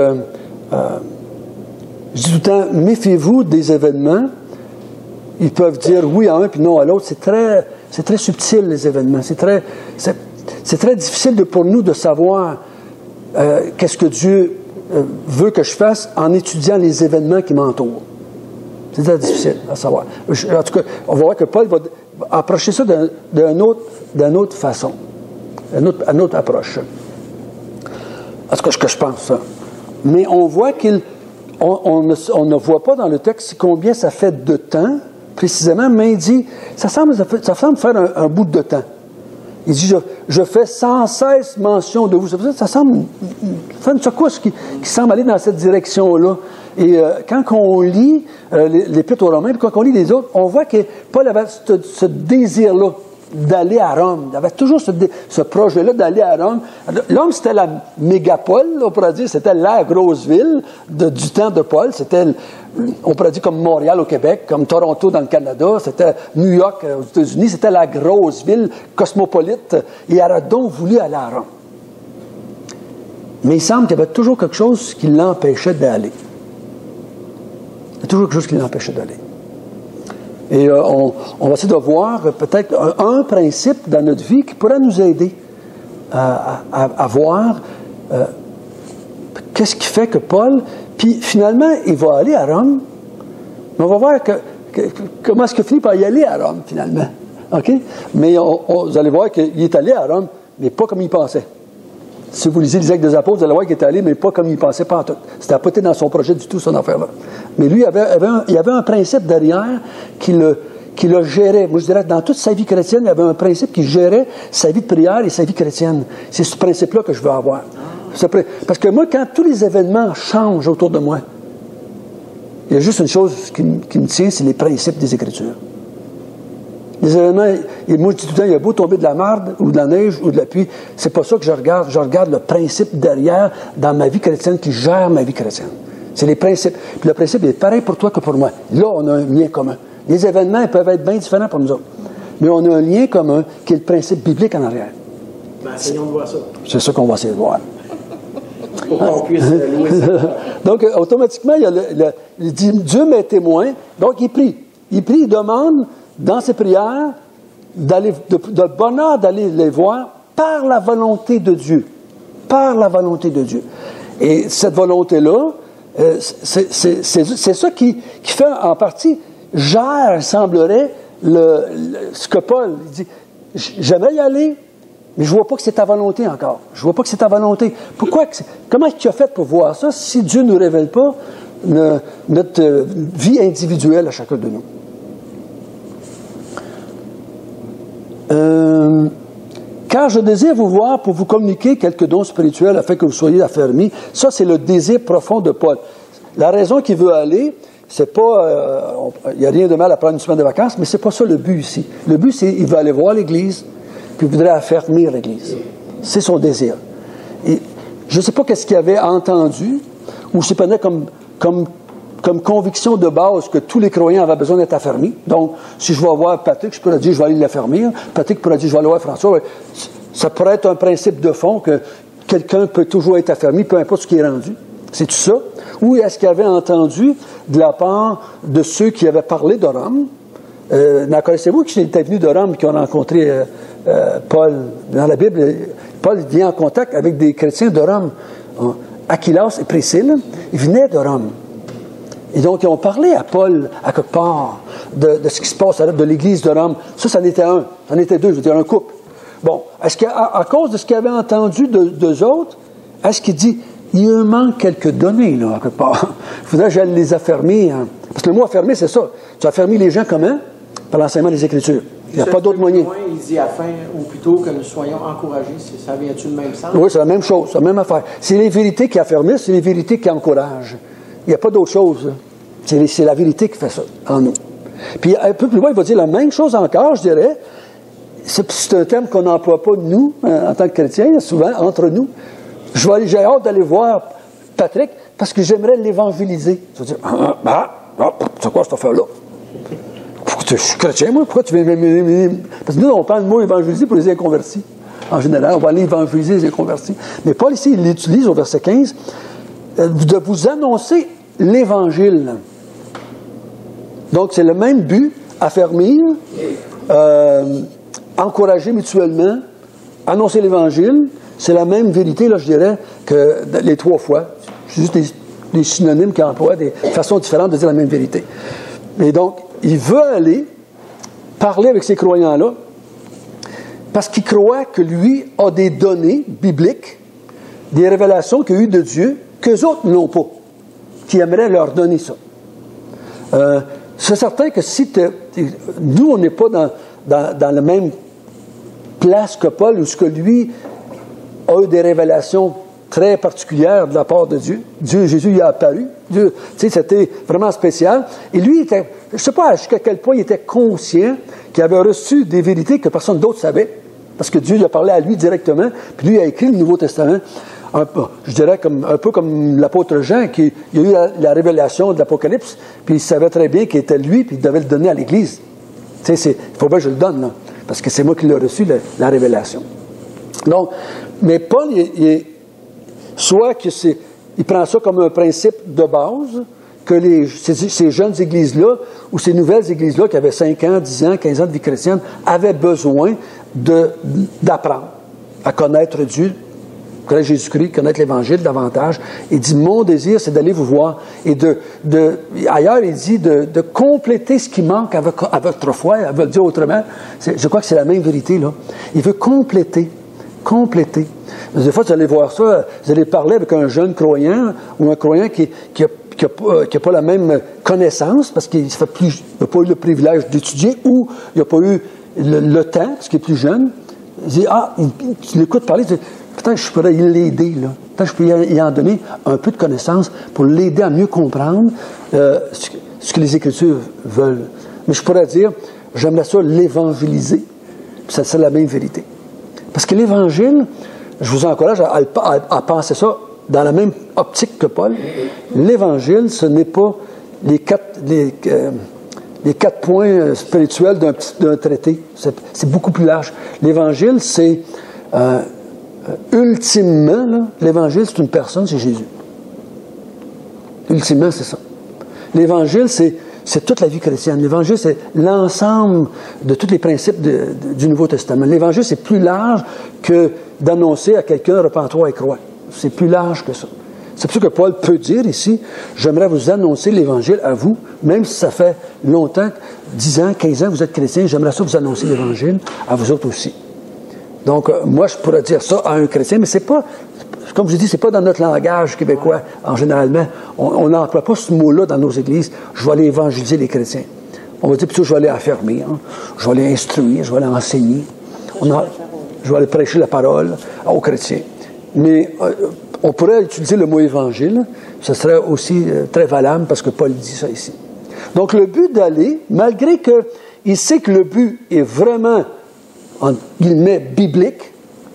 je dis tout le temps, méfiez-vous des événements. Ils peuvent dire oui à un puis non à l'autre. C'est très subtil, les événements. C'est très difficile pour nous de savoir qu'est-ce que Dieu veut que je fasse en étudiant les événements qui m'entourent. C'est très difficile à savoir. En tout cas, on va voir que Paul va approcher ça d'une autre façon, une autre approche. En tout cas, ce que je pense. Mais on voit qu'il on ne voit pas dans le texte combien ça fait de temps, précisément, mais il dit, ça semble faire un bout de temps. Il dit, je fais sans cesse mention de vous. Ça semble faire une secousse qui semble aller dans cette direction-là. Et quand on lit l'Épître aux Romains, puis quand on lit les autres, on voit que Paul avait ce désir-là d'aller à Rome. Il avait toujours ce projet-là d'aller à Rome. Rome, c'était la mégapole, on pourrait dire, c'était la grosse ville du temps de Paul. C'était, on pourrait dire, comme Montréal au Québec, comme Toronto dans le Canada, c'était New York aux États-Unis, c'était la grosse ville cosmopolite. Et il aurait donc voulu aller à Rome. Mais il semble qu'il y avait toujours quelque chose qui l'empêchait d'aller. Il y a toujours quelque chose qui l'empêchait d'aller. Et on va essayer de voir peut-être un principe dans notre vie qui pourrait nous aider à voir qu'est-ce qui fait que Paul, puis finalement, il va aller à Rome, mais on va voir comment est-ce qu'il finit par y aller à Rome, finalement. OK? Mais vous allez voir qu'il est allé à Rome, mais pas comme il pensait. Si vous lisez les Actes des Apôtres, vous allez voir qu'il est allé, mais pas comme il pensait, pas en tout. C'était pas dans son projet du tout, son affaire-là. Mais lui, il y avait un principe derrière qui le gérait. Moi, je dirais, dans toute sa vie chrétienne, il y avait un principe qui gérait sa vie de prière et sa vie chrétienne. C'est ce principe-là que je veux avoir. Parce que moi, quand tous les événements changent autour de moi, il y a juste une chose qui me tient, c'est les principes des Écritures. Les événements, et moi je dis tout le temps, il y a beau tomber de la marde, ou de la neige, ou de la pluie, c'est pas ça que je regarde. Je regarde le principe derrière, dans ma vie chrétienne, qui gère ma vie chrétienne. C'est les principes. Puis le principe est pareil pour toi que pour moi. Là, on a un lien commun. Les événements, ils peuvent être bien différents pour nous autres. Mais on a un lien commun, qui est le principe biblique en arrière. Ben, essayons de voir ça. C'est ça qu'on va essayer de voir. Pour qu'on puisse louer ça. Donc, automatiquement, il dit, Dieu m'est témoin. Donc, il prie. Il demande, dans ses prières, de bonheur d'aller les voir par la volonté de Dieu. Par la volonté de Dieu. Et cette volonté-là, c'est ça qui fait en partie, gère, semblerait, ce que Paul dit. J'aimerais y aller, mais je ne vois pas que c'est ta volonté encore. Je ne vois pas que c'est ta volonté. Comment tu as fait pour voir ça si Dieu ne nous révèle pas notre vie individuelle à chacun de nous? Car je désire vous voir pour vous communiquer quelques dons spirituels afin que vous soyez affermis. Ça, c'est le désir profond de Paul. La raison qu'il veut aller, c'est pas... il n'y a rien de mal à prendre une semaine de vacances, mais c'est pas ça le but ici. Le but, c'est qu'il veut aller voir l'Église, puis il voudrait affermir l'Église. C'est son désir. Et je ne sais pas qu'est-ce qu'il avait entendu, ou c'est peut-être comme conviction de base que tous les croyants avaient besoin d'être affermis. Donc, si je vais voir Patrick, je pourrais dire, je vais aller l'affermir. Patrick pourrait dire, je vais aller voir François. Ça pourrait être un principe de fond que quelqu'un peut toujours être affermi, peu importe ce qui est rendu. C'est tout ça? Ou est-ce qu'il avait entendu de la part de ceux qui avaient parlé de Rome? Connaissez-vous qui étaient venus de Rome, qui ont rencontré Paul? Dans la Bible, Paul vient en contact avec des chrétiens de Rome. Aquilas et Priscille, ils venaient de Rome. Et donc, ils ont parlé à Paul, à quelque part, de ce qui se passe de l'Église de Rome. Ça en était un. Ça en était deux, je veux dire, un couple. Bon, est-ce qu'à cause de ce qu'il avait entendu d'eux autres, est-ce qu'il dit, il me manque quelques données, là, à quelque part. Il faudrait que j'aille les affermir. Hein. Parce que le mot affermir, c'est ça. Tu affermis les gens comment? Par l'enseignement des Écritures. Il n'y a pas d'autre moyen. Il dit afin, ou plutôt que nous soyons encouragés. Ça vient-tu le même sens? Oui, c'est la même chose, c'est la même affaire. C'est les vérités qui affermissent, c'est les vérités qui encouragent. Il n'y a pas d'autre chose. C'est la vérité qui fait ça, en nous. Puis un peu plus loin, il va dire la même chose encore, je dirais. C'est un terme qu'on n'emploie pas, nous, en tant que chrétiens, souvent, entre nous. J'ai hâte d'aller voir Patrick, parce que j'aimerais l'évangéliser. Tu vas dire, c'est quoi cette affaire-là? Je suis chrétien, moi, pourquoi tu viens... Parce que nous, on parle de mot évangéliser pour les inconvertis. En général, on va aller évangéliser les inconvertis. Mais Paul, ici, il l'utilise au verset 15, de vous annoncer l'Évangile. Donc, c'est le même but, affermir, encourager mutuellement, annoncer l'Évangile. C'est la même vérité, là, je dirais, que les trois fois. C'est juste des synonymes qui emploient des façons différentes de dire la même vérité. Et donc, il veut aller parler avec ces croyants-là parce qu'il croit que lui a des données bibliques, des révélations qu'il a eues de Dieu, qu'eux autres n'ont pas. qui aimerait leur donner ça. C'est certain que si nous, on n'est pas dans la même place que Paul, où ce que lui a eu des révélations très particulières de la part de Dieu. Jésus y a apparu. Dieu, c'était vraiment spécial. Et lui, je ne sais pas jusqu'à quel point il était conscient qu'il avait reçu des vérités que personne d'autre savait. Parce que Dieu lui a parlé à lui directement. Puis lui a écrit le Nouveau Testament. Je dirais un peu comme l'apôtre Jean, qui a eu la révélation de l'Apocalypse, puis il savait très bien qu'il était lui, puis il devait le donner à l'Église. Il faut bien que je le donne, là, parce que c'est moi qui l'ai reçu, la révélation. Donc, mais Paul, soit il prend ça comme un principe de base, que ces jeunes églises-là, ou ces nouvelles églises-là, qui avaient 5 ans, 10 ans, 15 ans de vie chrétienne, avaient besoin d'apprendre à connaître Dieu, connaître Jésus-Christ, connaître l'Évangile davantage. Il dit, mon désir, c'est d'aller vous voir. Et ailleurs, il dit de compléter ce qui manque à votre foi. Elle veut le dire autrement. Je crois que c'est la même vérité, là. Il veut compléter. Des fois, vous allez voir ça, vous allez parler avec un jeune croyant ou un croyant qui n'a pas la même connaissance parce qu'il n'a pas eu le privilège d'étudier ou il n'a pas eu le temps, parce qu'il est plus jeune. Il dit, tu l'écoutes parler, tu dis, peut-être que je pourrais l'aider, là. Peut-être que je peux y en donner un peu de connaissance pour l'aider à mieux comprendre ce que les Écritures veulent. Mais je pourrais dire, j'aimerais ça l'évangéliser. Ça, c'est la même vérité. Parce que l'Évangile, je vous encourage à penser ça dans la même optique que Paul. L'Évangile, ce n'est pas les quatre points spirituels d'un traité. C'est beaucoup plus large. L'Évangile, c'est ultimement, là, l'Évangile, c'est une personne, c'est Jésus. Ultimement, c'est ça. L'Évangile, c'est toute la vie chrétienne. L'Évangile, c'est l'ensemble de tous les principes du Nouveau Testament. L'Évangile, c'est plus large que d'annoncer à quelqu'un « repens-toi et crois ». C'est plus large que ça. C'est pour ça que Paul peut dire ici « J'aimerais vous annoncer l'Évangile à vous, même si ça fait longtemps, 10 ans, 15 ans, vous êtes chrétien, j'aimerais ça vous annoncer l'Évangile à vous autres aussi. » Donc, moi, je pourrais dire ça à un chrétien, mais c'est pas, comme je dis, c'est pas dans notre langage québécois, en généralement. On n'emploie pas ce mot-là dans nos églises. Je vais aller évangéliser les chrétiens. On va dire plutôt, je vais aller affermir, je vais aller instruire, je vais aller enseigner. Je vais aller prêcher la parole aux chrétiens. Mais on pourrait utiliser le mot évangile, ce serait aussi très valable parce que Paul dit ça ici. Donc, le but d'aller, malgré qu'il sait que le but est vraiment, en guillemets, biblique,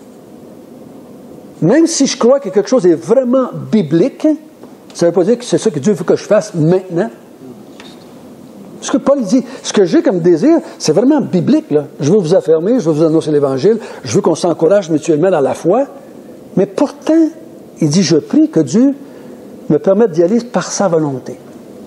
même si je crois que quelque chose est vraiment biblique, ça ne veut pas dire que c'est ça que Dieu veut que je fasse maintenant. Ce que Paul dit, ce que j'ai comme désir, c'est vraiment biblique, là. Je veux vous affirmer, je veux vous annoncer l'Évangile, je veux qu'on s'encourage mutuellement dans la foi, mais pourtant, il dit, je prie que Dieu me permette d'y aller par sa volonté.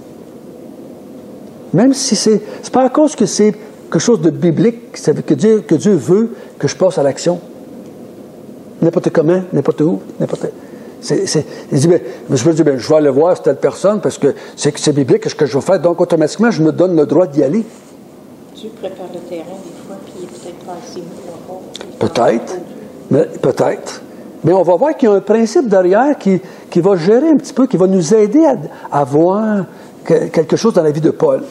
Même si c'est pas à cause que c'est quelque chose de biblique, que Dieu veut que je passe à l'action. N'importe comment, n'importe où, n'importe... Il dit, je peux dire, je vais aller voir telle personne parce que c'est biblique ce que je vais faire, donc automatiquement, je me donne le droit d'y aller. Dieu prépare le terrain des fois, puis il est peut-être pas assez mou encore. Peut-être. Mais on va voir qu'il y a un principe derrière qui va gérer un petit peu, qui va nous aider à voir quelque chose dans la vie de Paul.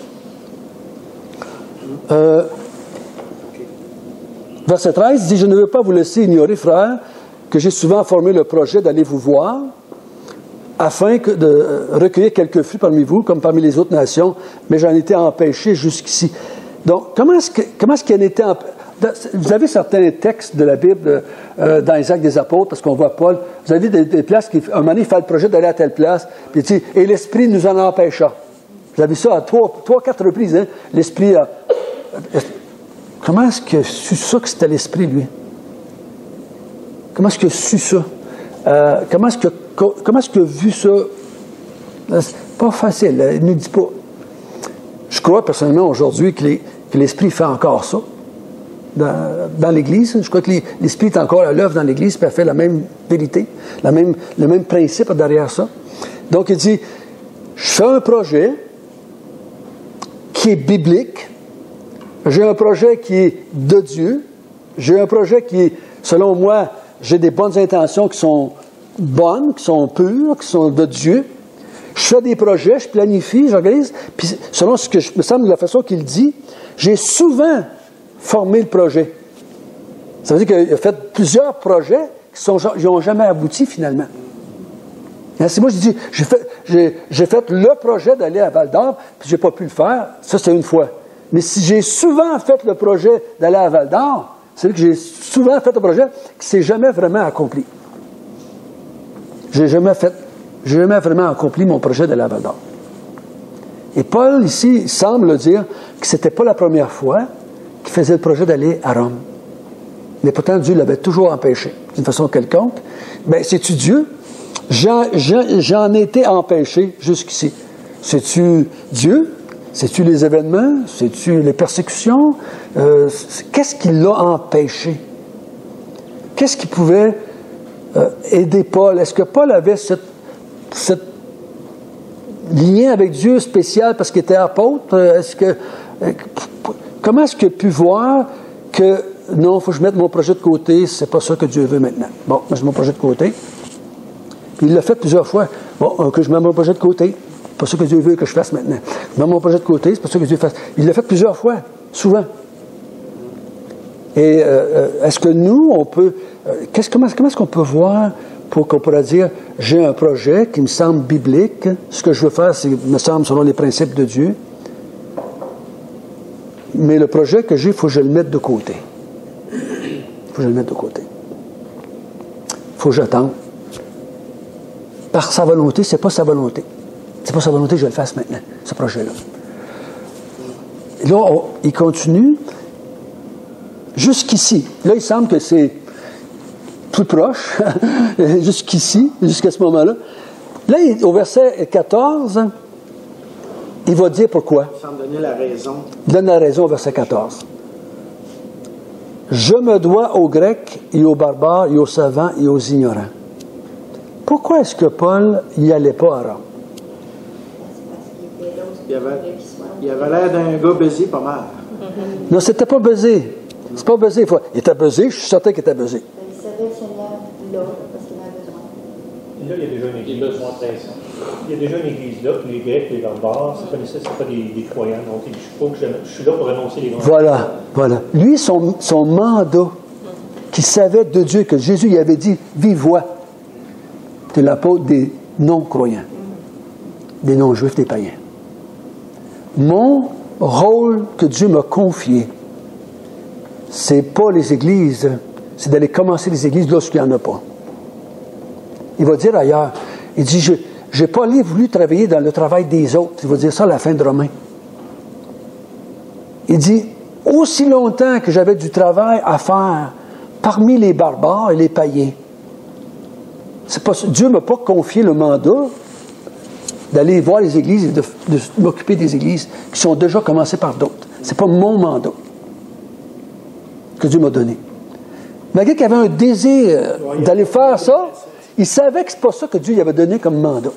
Verset 13 dit, « Je ne veux pas vous laisser ignorer, frères, que j'ai souvent formé le projet d'aller vous voir, afin de recueillir quelques fruits parmi vous, comme parmi les autres nations, mais j'en étais empêché jusqu'ici. » Donc, comment est-ce qu'il en était empêché? Vous avez certains textes de la Bible dans les Actes des Apôtres, parce qu'on voit Paul, vous avez des places qui, un moment donné, il fait le projet d'aller à telle place, puis il dit, et l'Esprit nous en empêcha. Vous avez ça à 3-4 reprises, hein? L'Esprit a... Comment est-ce qu'il a su ça que c'était l'Esprit, lui? Comment est-ce qu'il a su ça? Comment est-ce qu'il a vu ça? C'est pas facile, il ne nous dit pas. Je crois personnellement aujourd'hui que l'Esprit fait encore ça. Dans l'Église, je crois que l'Esprit est encore à l'œuvre dans l'Église, puis elle fait la même vérité, le même principe derrière ça. Donc il dit, je fais un projet qui est biblique, j'ai un projet qui est de Dieu, j'ai un projet qui est, selon moi, j'ai des bonnes intentions qui sont bonnes, qui sont pures, qui sont de Dieu. Je fais des projets, je planifie, j'organise, puis selon ce que me semble de la façon qu'il dit, j'ai souvent formé le projet. Ça veut dire qu'il a fait plusieurs projets qui n'ont jamais abouti finalement. Si moi je dis, j'ai fait le projet d'aller à Val-d'Or, puis je n'ai pas pu le faire, ça c'est une fois. Mais si j'ai souvent fait le projet d'aller à Val-d'Or, c'est-à-dire que j'ai souvent fait un projet qui ne s'est jamais vraiment accompli. J'ai jamais vraiment accompli mon projet d'aller à Val-d'Or. Et Paul, ici, il semble dire que ce n'était pas la première fois qu'il faisait le projet d'aller à Rome. Mais pourtant, Dieu l'avait toujours empêché, d'une façon quelconque. Bien, c'est-tu Dieu? J'en ai été empêché jusqu'ici. C'est-tu Dieu? C'est-tu les événements? C'est-tu les persécutions? Qu'est-ce qui l'a empêché? Qu'est-ce qui pouvait aider Paul? Est-ce que Paul avait cette lien avec Dieu spécial parce qu'il était apôtre? Comment est-ce qu'il a pu voir que non, il faut que je mette mon projet de côté, c'est pas ça que Dieu veut maintenant. Bon, je mets mon projet de côté. Puis il l'a fait plusieurs fois. Bon, que je mets mon projet de côté. C'est pas ça que Dieu veut que je fasse maintenant. Je mets mon projet de côté, c'est pas ça que Dieu fasse. Il l'a fait plusieurs fois, souvent. Et est-ce que nous, on peut... comment est-ce qu'on peut voir pour qu'on pourra dire, j'ai un projet qui me semble biblique, ce que je veux faire, me semble selon les principes de Dieu, mais le projet que j'ai, il faut que je le mette de côté. Il faut que je le mette de côté. Il faut que j'attende. Par sa volonté, c'est pas sa volonté. C'est pas sa volonté que je le fasse maintenant, ce projet-là. Et là, il continue jusqu'ici. Là, il semble que c'est plus proche, jusqu'ici, jusqu'à ce moment-là. Là, au verset 14, il va dire pourquoi. Il semble donner la raison. Il donne la raison au verset 14. Je me dois aux Grecs et aux barbares et aux savants et aux ignorants. Pourquoi est-ce que Paul n'y allait pas à Rome? Il avait l'air d'un gars baisé pas mal. Non, c'était pas baisé. C'est pas baisé. Il était baisé, je suis certain qu'il était baisé. Il savait le Seigneur là, parce qu'il en avait besoin. Là, il y a déjà une église. Il y a déjà une église là, puis les Grecs, les barbares, c'est pas des croyants. Donc, je suis là pour annoncer les noms. Voilà. Lui, son mandat, qu'il savait de Dieu, que Jésus lui avait dit, vive voix, de l'apôtre des non-croyants, des non-juifs, des païens. Mon rôle que Dieu m'a confié, c'est pas les églises, c'est d'aller commencer les églises lorsqu'il n'y en a pas. Il va dire ailleurs, il dit, je n'ai pas voulu travailler dans le travail des autres. Il va dire ça à la fin de Romains. Il dit, aussi longtemps que j'avais du travail à faire parmi les barbares et les païens, Dieu ne m'a pas confié le mandat d'aller voir les églises et de m'occuper des églises qui sont déjà commencées par d'autres. Ce n'est pas mon mandat que Dieu m'a donné. Malgré qu'il avait un désir d'aller faire ça, il savait que ce n'est pas ça que Dieu lui avait donné comme mandat.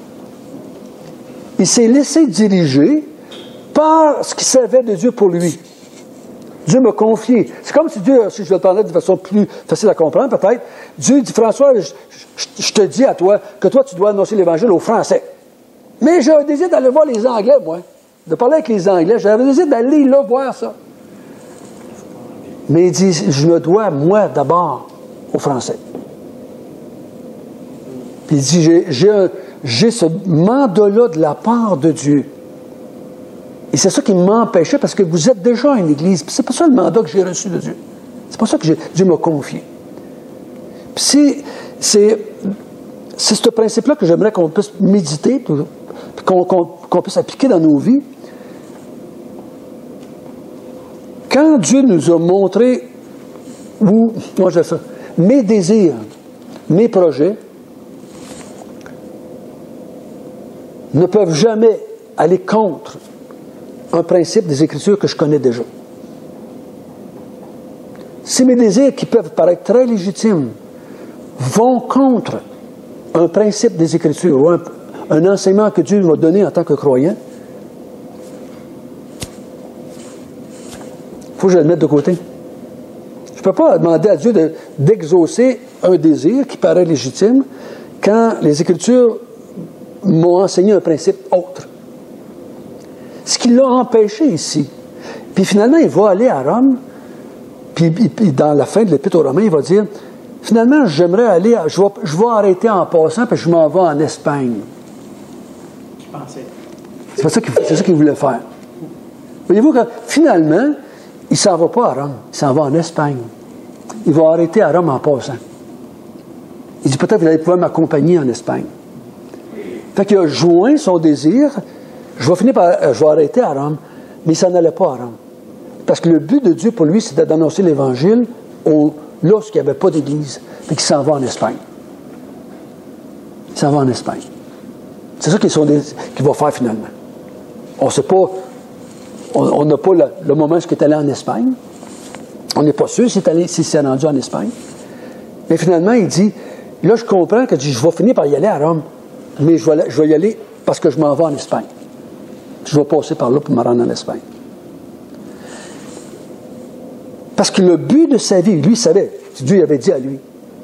Il s'est laissé diriger par ce qu'il savait de Dieu pour lui. Dieu m'a confié. C'est comme si Dieu, si je le parlais de façon plus facile à comprendre, peut-être, Dieu dit, François, je te dis à toi que toi, tu dois annoncer l'Évangile aux Français. Mais j'ai un désir d'aller voir les Anglais, moi. De parler avec les Anglais. J'avais le désir d'aller là voir ça. Mais il dit, je me dois, moi, d'abord, aux Français. Puis il dit, j'ai ce mandat-là de la part de Dieu. Et c'est ça qui m'empêchait, parce que vous êtes déjà une église. Puis c'est pas ça le mandat que j'ai reçu de Dieu. C'est pas ça que Dieu m'a confié. Puis c'est ce principe-là que j'aimerais qu'on puisse méditer, qu'on puisse appliquer dans nos vies. Quand Dieu nous a montré mes désirs, mes projets, ne peuvent jamais aller contre un principe des Écritures que je connais déjà. Si mes désirs, qui peuvent paraître très légitimes, vont contre un principe des Écritures ou un enseignement que Dieu m'a donné en tant que croyant, il faut que je le mette de côté. Je ne peux pas demander à Dieu d'exaucer un désir qui paraît légitime quand les Écritures m'ont enseigné un principe autre. Ce qui l'a empêché ici. Puis finalement, il va aller à Rome, puis dans la fin de l'Épître aux Romains, il va dire, finalement, j'aimerais aller, je vais arrêter en passant, puis je m'en vais en Espagne. Je pensais. C'est ça qu'il voulait faire. Voyez-vous que finalement, il ne s'en va pas à Rome, il s'en va en Espagne. Il va arrêter à Rome en passant. Il dit, peut-être que vous allez pouvoir m'accompagner en Espagne. Fait qu'il a joint son désir, je vais arrêter à Rome, mais il ne s'en allait pas à Rome. Parce que le but de Dieu pour lui, c'était d'annoncer l'Évangile là où il n'y avait pas d'Église. Fait qu'il s'en va en Espagne. Il s'en va en Espagne. C'est ça qu'il va faire finalement. On ne sait pas, on n'a pas le moment où il est allé en Espagne. On n'est pas sûr s'il s'est rendu en Espagne. Mais finalement, il dit, là, je comprends que je vais finir par y aller à Rome, mais je vais y aller parce que je m'en vais en Espagne. Je vais passer par là pour me rendre en Espagne. Parce que le but de sa vie, lui savait, Dieu avait dit à lui,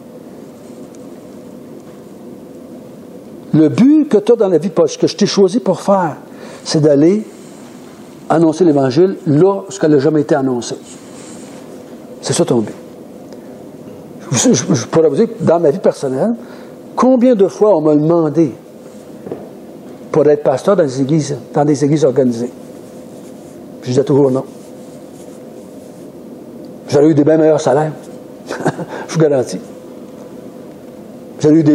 le but que tu as dans la vie, ce que je t'ai choisi pour faire, c'est d'aller annoncer l'Évangile là où elle n'a jamais été annoncée. C'est ça ton but. Je pourrais vous dire que dans ma vie personnelle, combien de fois on m'a demandé pour être pasteur dans des églises organisées. Je disais toujours non. J'aurais eu des bien meilleurs salaires. Je vous garantis. J'aurais eu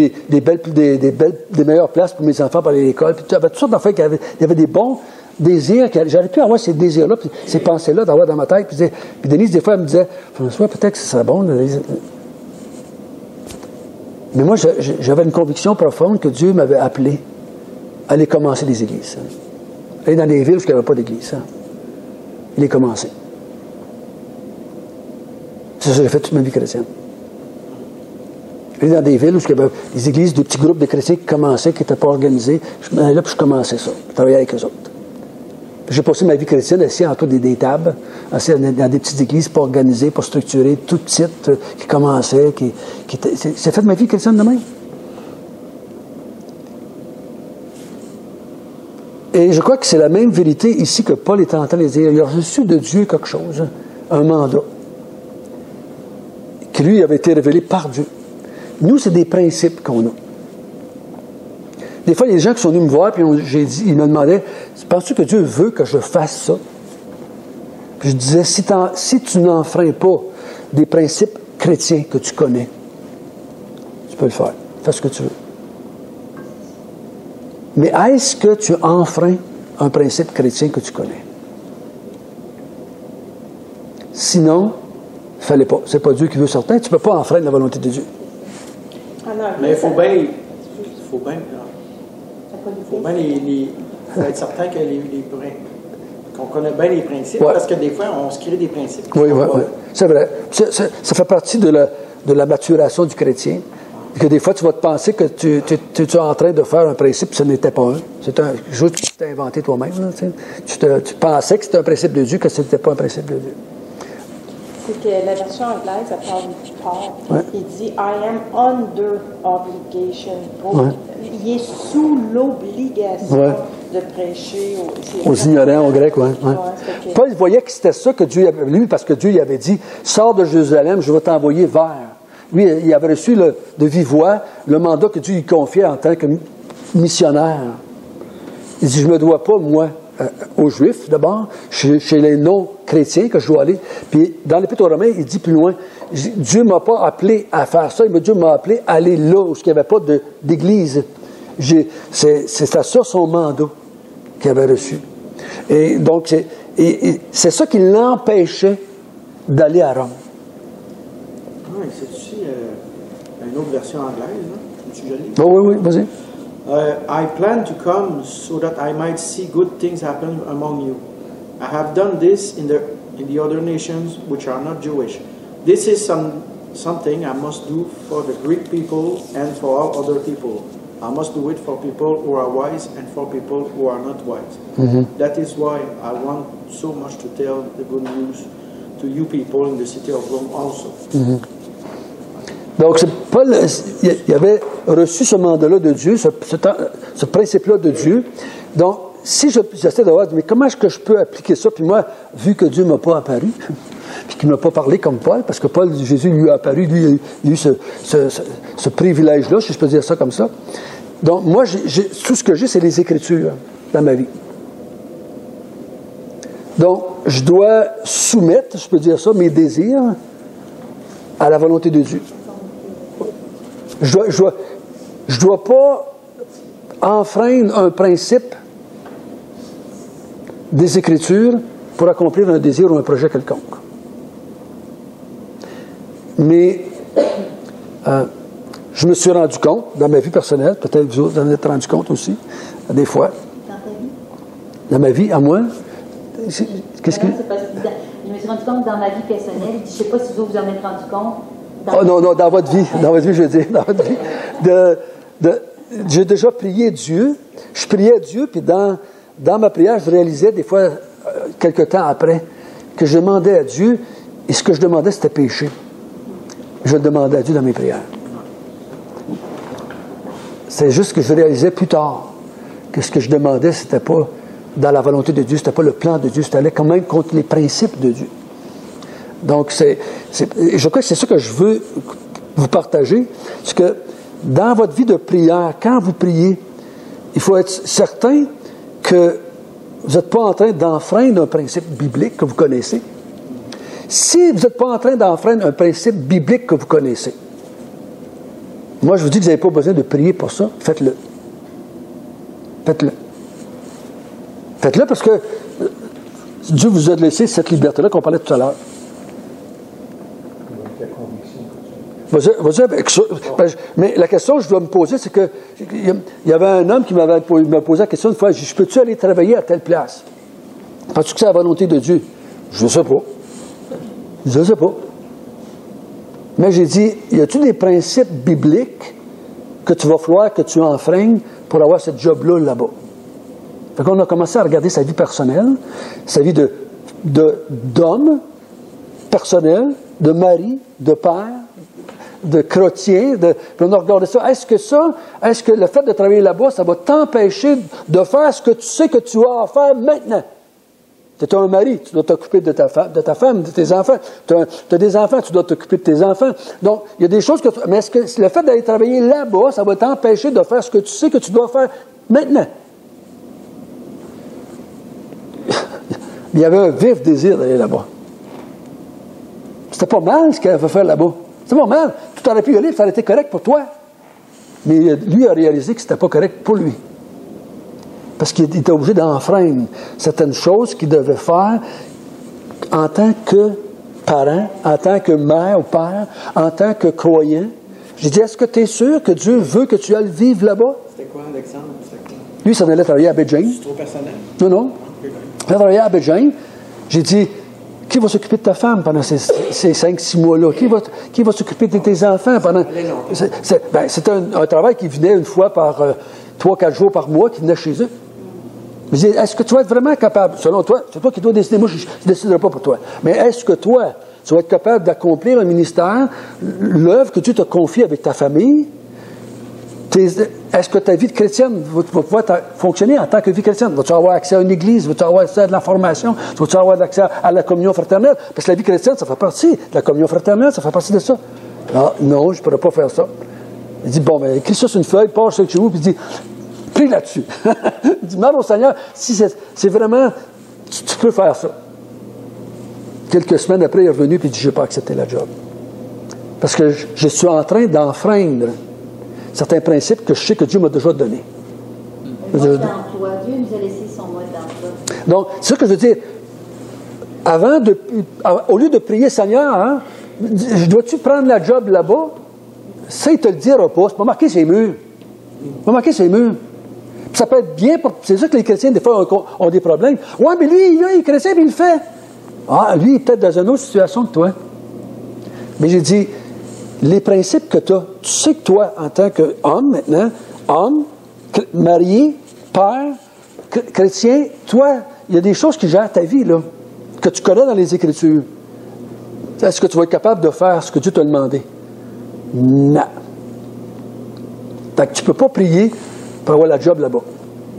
des meilleures places pour mes enfants pour aller à l'école. Puis il y avait toutes sortes d'affaires il y avait des bons désirs. J'aurais pu avoir ces désirs-là, puis ces pensées-là, d'avoir dans ma tête. Puis Denise, des fois, elle me disait, François, peut-être que ce serait bon. Mais moi, j'avais une conviction profonde que Dieu m'avait appelé à aller commencer des églises. Aller dans des villes où il n'y avait pas d'église. Il est commencé. C'est ça que j'ai fait toute ma vie chrétienne. Aller dans des villes où il y avait des églises, des petits groupes de chrétiens qui commençaient, qui n'étaient pas organisés. Je m'en allais là, puis je commençais ça. Je travaillais avec eux autres. J'ai passé ma vie chrétienne assis autour des tables, assis dans des petites églises pas organisées, pas structurées, tout petites, qui commençaient. C'est fait ma vie chrétienne de même. Et je crois que c'est la même vérité ici que Paul est en train de dire. Il a reçu de Dieu quelque chose, un mandat, qui lui avait été révélé par Dieu. Nous, c'est des principes qu'on a. Des fois, il y a des gens qui sont venus me voir, puis ils me demandaient, penses-tu que Dieu veut que je fasse ça? Puis je disais, si tu n'enfreins pas des principes chrétiens que tu connais, tu peux le faire. Fais ce que tu veux. Mais est-ce que tu enfreins un principe chrétien que tu connais? Sinon, fallait pas. C'est pas Dieu qui veut certains. Tu ne peux pas enfreindre la volonté de Dieu. Mais il faut bien être certain que qu'on connaît bien les principes, parce que des fois, on se crée des principes. Oui. C'est vrai. Ça fait partie de la maturation du chrétien. Que des fois, tu vas te penser que tu es en train de faire un principe, ce n'était pas un. C'est un chose que tu t'es inventé toi-même. Là, tu pensais que c'était un principe de Dieu, que ce n'était pas un principe de Dieu. C'est que la version anglaise, elle parle du Paul. Ouais. Il dit « I am under obligation ». Il est sous l'obligation de prêcher aux ignorants, aux Grecs. Paul voyait que c'était ça que Dieu avait lui, parce que Dieu lui avait dit « Sors de Jérusalem, je vais t'envoyer vers ». Lui, il avait reçu de vive voix le mandat que Dieu lui confiait en tant que missionnaire. Il dit, je ne me dois pas, moi, aux Juifs, d'abord, chez les non-chrétiens, que je dois aller. Puis, dans l'Épître aux Romains, il dit plus loin, Dieu ne m'a pas appelé à faire ça, Dieu m'a appelé à aller là où il n'y avait pas d'église. C'est ça son mandat qu'il avait reçu. Et donc, c'est ça qui l'empêchait d'aller à Rome. Oui, c'est aussi une autre version anglaise, hein? Tu lis? Oui, vas-y. I plan to come so that I might see good things happen among you. I have done this in the other nations which are not Jewish. This is something I must do for the Greek people and for all other people. I must do it for people who are wise and for people who are not wise. Mm-hmm. That is why I want so much to tell the good news to you people in the city of Rome also. Mm-hmm. Donc, Paul, il avait reçu ce mandat-là de Dieu, ce principe-là de Dieu. Donc, si j'essaie de voir, mais comment est-ce que je peux appliquer ça? Puis moi, vu que Dieu ne m'a pas apparu, puis qu'il ne m'a pas parlé comme Paul, parce que Paul, Jésus lui a apparu, lui, il a eu ce privilège-là, si je peux dire ça comme ça. Donc, moi, tout ce que j'ai, c'est les Écritures dans ma vie. Donc, je dois soumettre, je peux dire ça, mes désirs à la volonté de Dieu. Je dois pas enfreindre un principe des Écritures pour accomplir un désir ou un projet quelconque. Mais je me suis rendu compte, dans ma vie personnelle, peut-être vous vous en êtes rendu compte aussi, des fois. Dans ta vie? Dans ma vie, à moi. Qu'est-ce que... Je me suis rendu compte dans ma vie personnelle, je ne sais pas si vous en êtes rendu compte. Oh non, dans votre vie, je veux dire, dans votre vie. J'ai déjà prié Dieu, je priais Dieu, puis dans ma prière, je réalisais des fois, quelque temps après, que je demandais à Dieu, et ce que je demandais, c'était péché. Je le demandais à Dieu dans mes prières. C'est juste que je réalisais plus tard que ce que je demandais, c'était pas dans la volonté de Dieu, c'était pas le plan de Dieu, c'était allait quand même contre les principes de Dieu. Donc, je crois que c'est ça que je veux vous partager, c'est que dans votre vie de prière, quand vous priez, il faut être certain que vous n'êtes pas en train d'enfreindre un principe biblique que vous connaissez. Si vous n'êtes pas en train d'enfreindre un principe biblique que vous connaissez, moi je vous dis que vous n'avez pas besoin de prier pour ça, faites-le. Faites-le. Faites-le parce que Dieu vous a laissé cette liberté-là qu'on parlait tout à l'heure. Vas-y avec ça. Mais la question que je dois me poser, c'est que il y avait un homme qui m'a posé la question une fois, je peux-tu aller travailler à telle place? Penses-tu que c'est la volonté de Dieu? Je ne sais pas. Je ne sais pas. Mais j'ai dit, y a-t-il des principes bibliques que tu vas falloir que tu enfreignes pour avoir ce job-là là-bas? Fait qu'on a commencé à regarder sa vie personnelle, sa vie d'homme personnel, de mari, de père, de chrétien, puis on a regardé ça. Est-ce que le fait de travailler là-bas, ça va t'empêcher de faire ce que tu sais que tu as à faire maintenant? Tu es un mari, tu dois t'occuper de ta femme, de tes enfants. Tu as des enfants, tu dois t'occuper de tes enfants. Donc, il y a des choses que mais est-ce que le fait d'aller travailler là-bas, ça va t'empêcher de faire ce que tu sais que tu dois faire maintenant? Il y avait un vif désir d'aller là-bas. C'était pas mal ce qu'il avait fait faire là-bas. C'était pas mal. Tout aurait pu y aller, ça aurait été correct pour toi. Mais lui a réalisé que c'était pas correct pour lui. Parce qu'il était obligé d'enfreindre certaines choses qu'il devait faire en tant que parent, en tant que mère ou père, en tant que croyant. J'ai dit, est-ce que tu es sûr que Dieu veut que tu ailles vivre là-bas? C'était quoi, Alexandre? Lui, il s'en allait travailler à Beijing. C'est trop personnel? Non. Il a travaillé à Beijing. J'ai dit, qui va s'occuper de ta femme pendant ces 5-6 mois-là? Qui va s'occuper de tes enfants pendant... C'était un travail qui venait une fois par 3-4 jours par mois, qui venait chez eux. Je dis, est-ce que tu vas être vraiment capable, selon toi, c'est toi qui dois décider, moi je ne déciderai pas pour toi, mais est-ce que toi, tu vas être capable d'accomplir un ministère, l'œuvre que Dieu t'a confiée avec ta famille? Est-ce que ta vie de chrétienne va pouvoir fonctionner en tant que vie chrétienne? Vas-tu avoir accès à une église? Vas-tu avoir accès à de la formation? Vas-tu avoir accès à la communion fraternelle? Parce que la vie chrétienne, ça fait partie de la communion fraternelle, ça fait partie de ça. Ah, non, je ne pourrais pas faire ça. Il dit, bon, écris ça sur une feuille, passe ça chez vous, puis il dit, prie là-dessus. Il dit, demande au Seigneur, si c'est vraiment, tu peux faire ça. Quelques semaines après, il est revenu, puis il dit, je n'ai pas accepté la job. Parce que je suis en train d'enfreindre certains principes que je sais que Dieu m'a déjà donnés. Le mode d'emploi. Dieu nous a laissé son mode d'emploi. Donc, c'est ça que je veux dire. Au lieu de prier, Seigneur, hein, dois-tu prendre la job là-bas? Ça, il te le dira pas. C'est pas marqué ses murs. C'est pas marqué ses murs. Puis ça peut être bien pour... C'est ça que les chrétiens, des fois, ont des problèmes. Ouais, mais lui, il est chrétien, puis il le fait. Ah, lui, il est peut-être dans une autre situation que toi. Mais j'ai dit, les principes que tu as, tu sais que toi, en tant qu'homme maintenant, homme, marié, père, chrétien, toi, il y a des choses qui gèrent ta vie, là, que tu connais dans les Écritures. Est-ce que tu vas être capable de faire ce que Dieu t'a demandé? Non. Fait que tu ne peux pas prier pour avoir la job là-bas.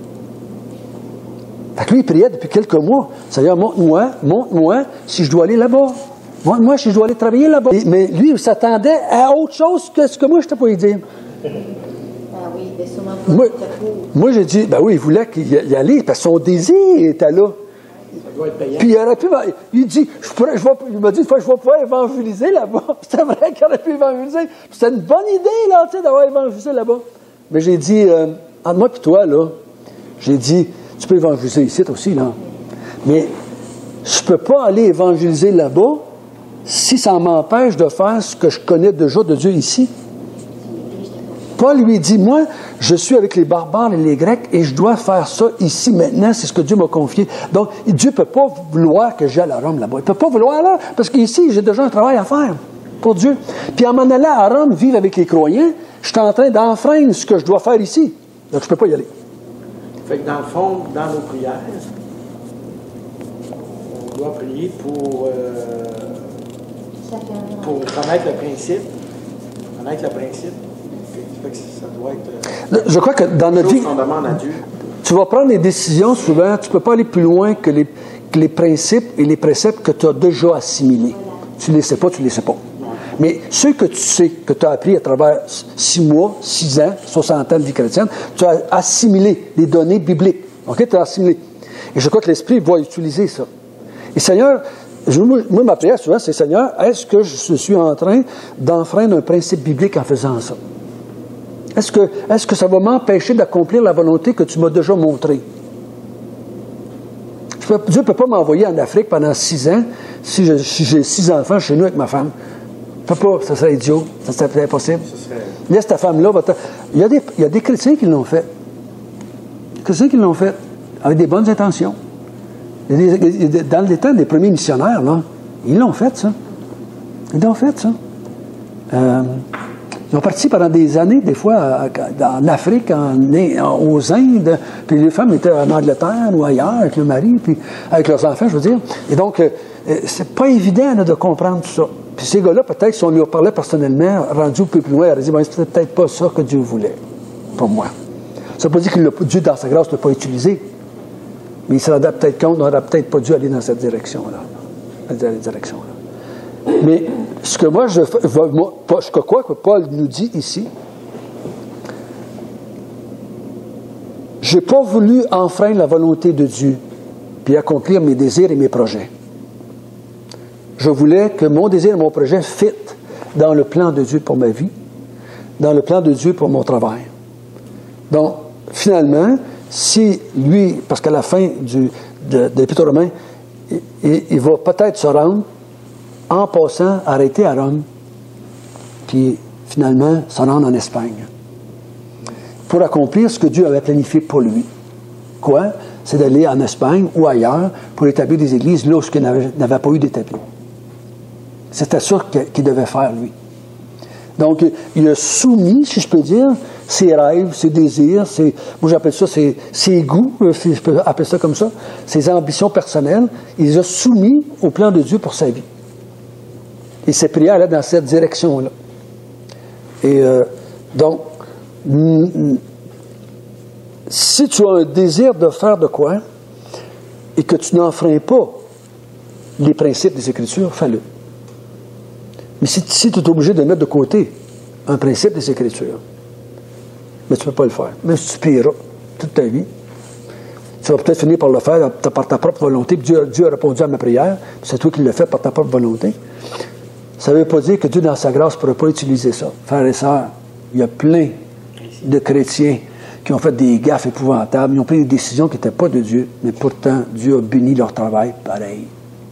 Fait que lui, il priait depuis quelques mois. Seigneur, montre-moi si je dois aller là-bas. Montre-moi si je dois aller travailler là-bas. Mais lui, il s'attendait à autre chose que ce que moi, je t'ai pas dit. Ah oui, mais sûrement pas. Moi, j'ai dit, ben oui, il voulait qu'il y allait, parce que son désir était là. Ça doit être payant. Puis il aurait pu, il dit, il m'a dit, je vais pouvoir évangéliser là-bas. C'était vrai qu'il aurait pu évangéliser. C'était une bonne idée, là, tu sais, d'avoir évangélisé là-bas. Mais j'ai dit, entre moi et toi, là, j'ai dit, tu peux évangéliser ici, toi aussi, là. Mais je ne peux pas aller évangéliser là-bas si ça m'empêche de faire ce que je connais déjà de Dieu ici. Paul lui dit, moi, je suis avec les barbares et les Grecs et je dois faire ça ici maintenant, c'est ce que Dieu m'a confié. Donc, Dieu ne peut pas vouloir que j'aille à Rome là-bas. Il ne peut pas vouloir là, parce qu'ici, j'ai déjà un travail à faire pour Dieu. Puis en m'en allant à Rome, vivre avec les croyants, je suis en train d'enfreindre ce que je dois faire ici. Donc, je ne peux pas y aller. Fait que dans le fond, dans nos prières, on doit prier pour connaître le principe. Connaître le principe. Fait que ça doit être Je crois que dans notre vie, qu'on demande à Dieu. Tu vas prendre des décisions souvent, tu ne peux pas aller plus loin que les principes et les préceptes que tu as déjà assimilés. Tu ne les sais pas, tu ne les sais pas. Mais ceux que tu sais, que tu as appris à travers 6 mois, 6 ans, 60 ans de vie chrétienne, tu as assimilé les données bibliques. OK? Tu as assimilé. Et je crois que l'Esprit va utiliser ça. Et Seigneur, moi, ma prière souvent, c'est Seigneur, est-ce que je suis en train d'enfreindre un principe biblique en faisant ça? Est-ce que ça va m'empêcher d'accomplir la volonté que tu m'as déjà montrée? Dieu ne peut pas m'envoyer en Afrique pendant 6 ans si j'ai 6 enfants chez nous avec ma femme. Ça peut pas, ça serait idiot, ça serait impossible. Laisse ta femme-là. Il y a des chrétiens qui l'ont fait. Des chrétiens qui l'ont fait avec des bonnes intentions. Dans les temps des premiers missionnaires, là, ils l'ont fait, ça. Ils l'ont fait, ça. Ils ont parti pendant des années, des fois, en Afrique, aux Indes, puis les femmes étaient en Angleterre ou ailleurs, avec le mari, puis avec leurs enfants, je veux dire. Et donc, c'est pas évident là, de comprendre tout ça. Puis ces gars-là, peut-être, si on lui parlait personnellement, rendu un peu plus loin, il aurait dit, c'est peut-être pas ça que Dieu voulait, pour moi. Ça ne veut pas dire que Dieu, dans sa grâce, ne l'a pas utilisé. Mais il se rendait peut-être compte, on n'aurait peut-être pas dû aller dans cette direction-là. Mais ce que moi, je crois que Paul nous dit ici, je n'ai pas voulu enfreindre la volonté de Dieu, puis accomplir mes désirs et mes projets. Je voulais que mon désir et mon projet fitent dans le plan de Dieu pour ma vie, dans le plan de Dieu pour mon travail. Donc, finalement, si lui, parce qu'à la fin de l'Épître aux Romains, il va peut-être se rendre, en passant, arrêter à Rome, puis finalement se rendre en Espagne, pour accomplir ce que Dieu avait planifié pour lui. Quoi? C'est d'aller en Espagne ou ailleurs pour établir des églises là où il n'avait pas eu d'établi. C'était ça qu'il devait faire, lui. Donc, il a soumis, si je peux dire, ses rêves, ses désirs, moi j'appelle ça ses goûts, si je peux appeler ça comme ça, ses ambitions personnelles, il les a soumis au plan de Dieu pour sa vie. Et ses prières allaient dans cette direction-là. Et donc, si tu as un désir de faire de quoi, et que tu n'enfreins pas les principes des Écritures, fais-le. Mais si tu es obligé de mettre de côté un principe des Écritures, mais tu ne peux pas le faire. Même si tu prieras toute ta vie, tu vas peut-être finir par le faire par ta propre volonté. Dieu a répondu à ma prière, c'est toi qui l'as fait par ta propre volonté. Ça ne veut pas dire que Dieu, dans sa grâce, ne pourrait pas utiliser ça. Frères et sœurs, il y a plein de chrétiens qui ont fait des gaffes épouvantables, ils ont pris des décisions qui n'étaient pas de Dieu, mais pourtant, Dieu a béni leur travail pareil.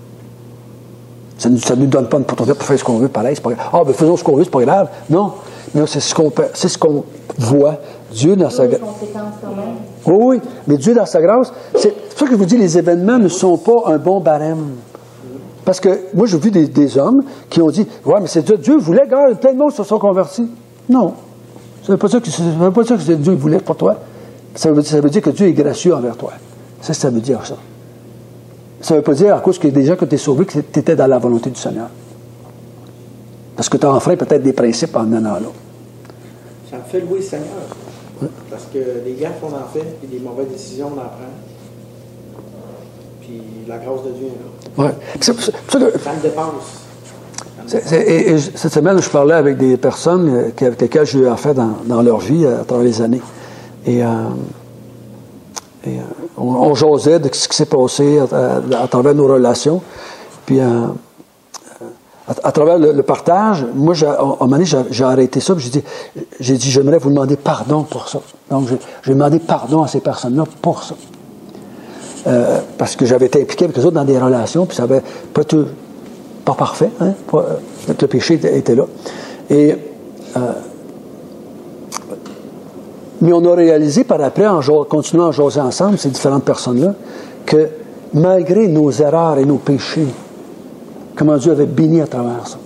Ça ne nous donne pas une opportunité pour faire ce qu'on veut, pareil, c'est pas grave. Ah, ben faisons ce qu'on veut, c'est pas grave. Non, mais c'est ce qu'on voit. Dieu dans sa grâce. Oui, mais Dieu dans sa grâce, c'est pour ça que je vous dis, les événements ne sont pas un bon barème. Parce que moi, j'ai vu des hommes qui ont dit, ouais, mais c'est Dieu voulait, regarde, plein de monde se sont convertis. Non. Ça ne veut pas dire que Dieu voulait pour toi. Ça veut dire que Dieu est gracieux envers toi. Ça veut dire ça. Ça ne veut pas dire, à cause qu'il y a des gens qui ont été sauvés, que tu étais dans la volonté du Seigneur. Parce que tu as enfreint peut-être des principes en menant là. Ça me fait louer le Seigneur. Parce que des gaffes, on en fait, puis des mauvaises décisions, on en prend. Puis la grâce de Dieu est là. Ouais. C'est pour ça que, Ça me dépasse. et cette semaine, je parlais avec des personnes avec lesquelles j'ai eu affaire dans leur vie à travers les années. Et on jasait de ce qui s'est passé à travers nos relations. Puis à travers le partage, moi, à un moment donné, j'ai arrêté ça. Puis j'ai dit, j'aimerais vous demander pardon pour ça. Donc, j'ai demandé pardon à ces personnes-là pour ça. Parce que j'avais été impliqué avec eux autres dans des relations, puis ça n'avait pas été pas parfait, hein? Le péché était là. Mais on a réalisé par après, en continuant à jaser ensemble, ces différentes personnes-là, que malgré nos erreurs et nos péchés, comment Dieu avait béni à travers ça.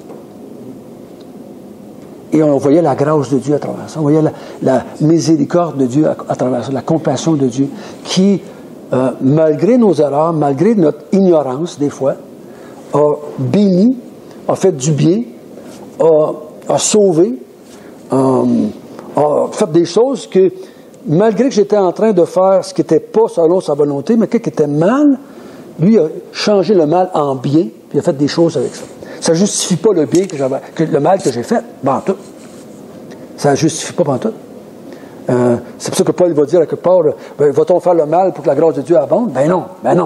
Et on voyait la grâce de Dieu à travers ça. On voyait la miséricorde de Dieu à travers ça, la compassion de Dieu, qui, malgré nos erreurs, malgré notre ignorance des fois, a béni, a fait du bien, a sauvé, a fait des choses que, malgré que j'étais en train de faire ce qui n'était pas selon sa volonté, mais quelque qui était mal, lui a changé le mal en bien, puis il a fait des choses avec ça. Ça ne justifie pas le bien le mal que j'ai fait, tout. Ça ne justifie pas tout. C'est pour ça que Paul va dire à quelque part, va-t-on faire le mal pour que la grâce de Dieu abonde? Ben non.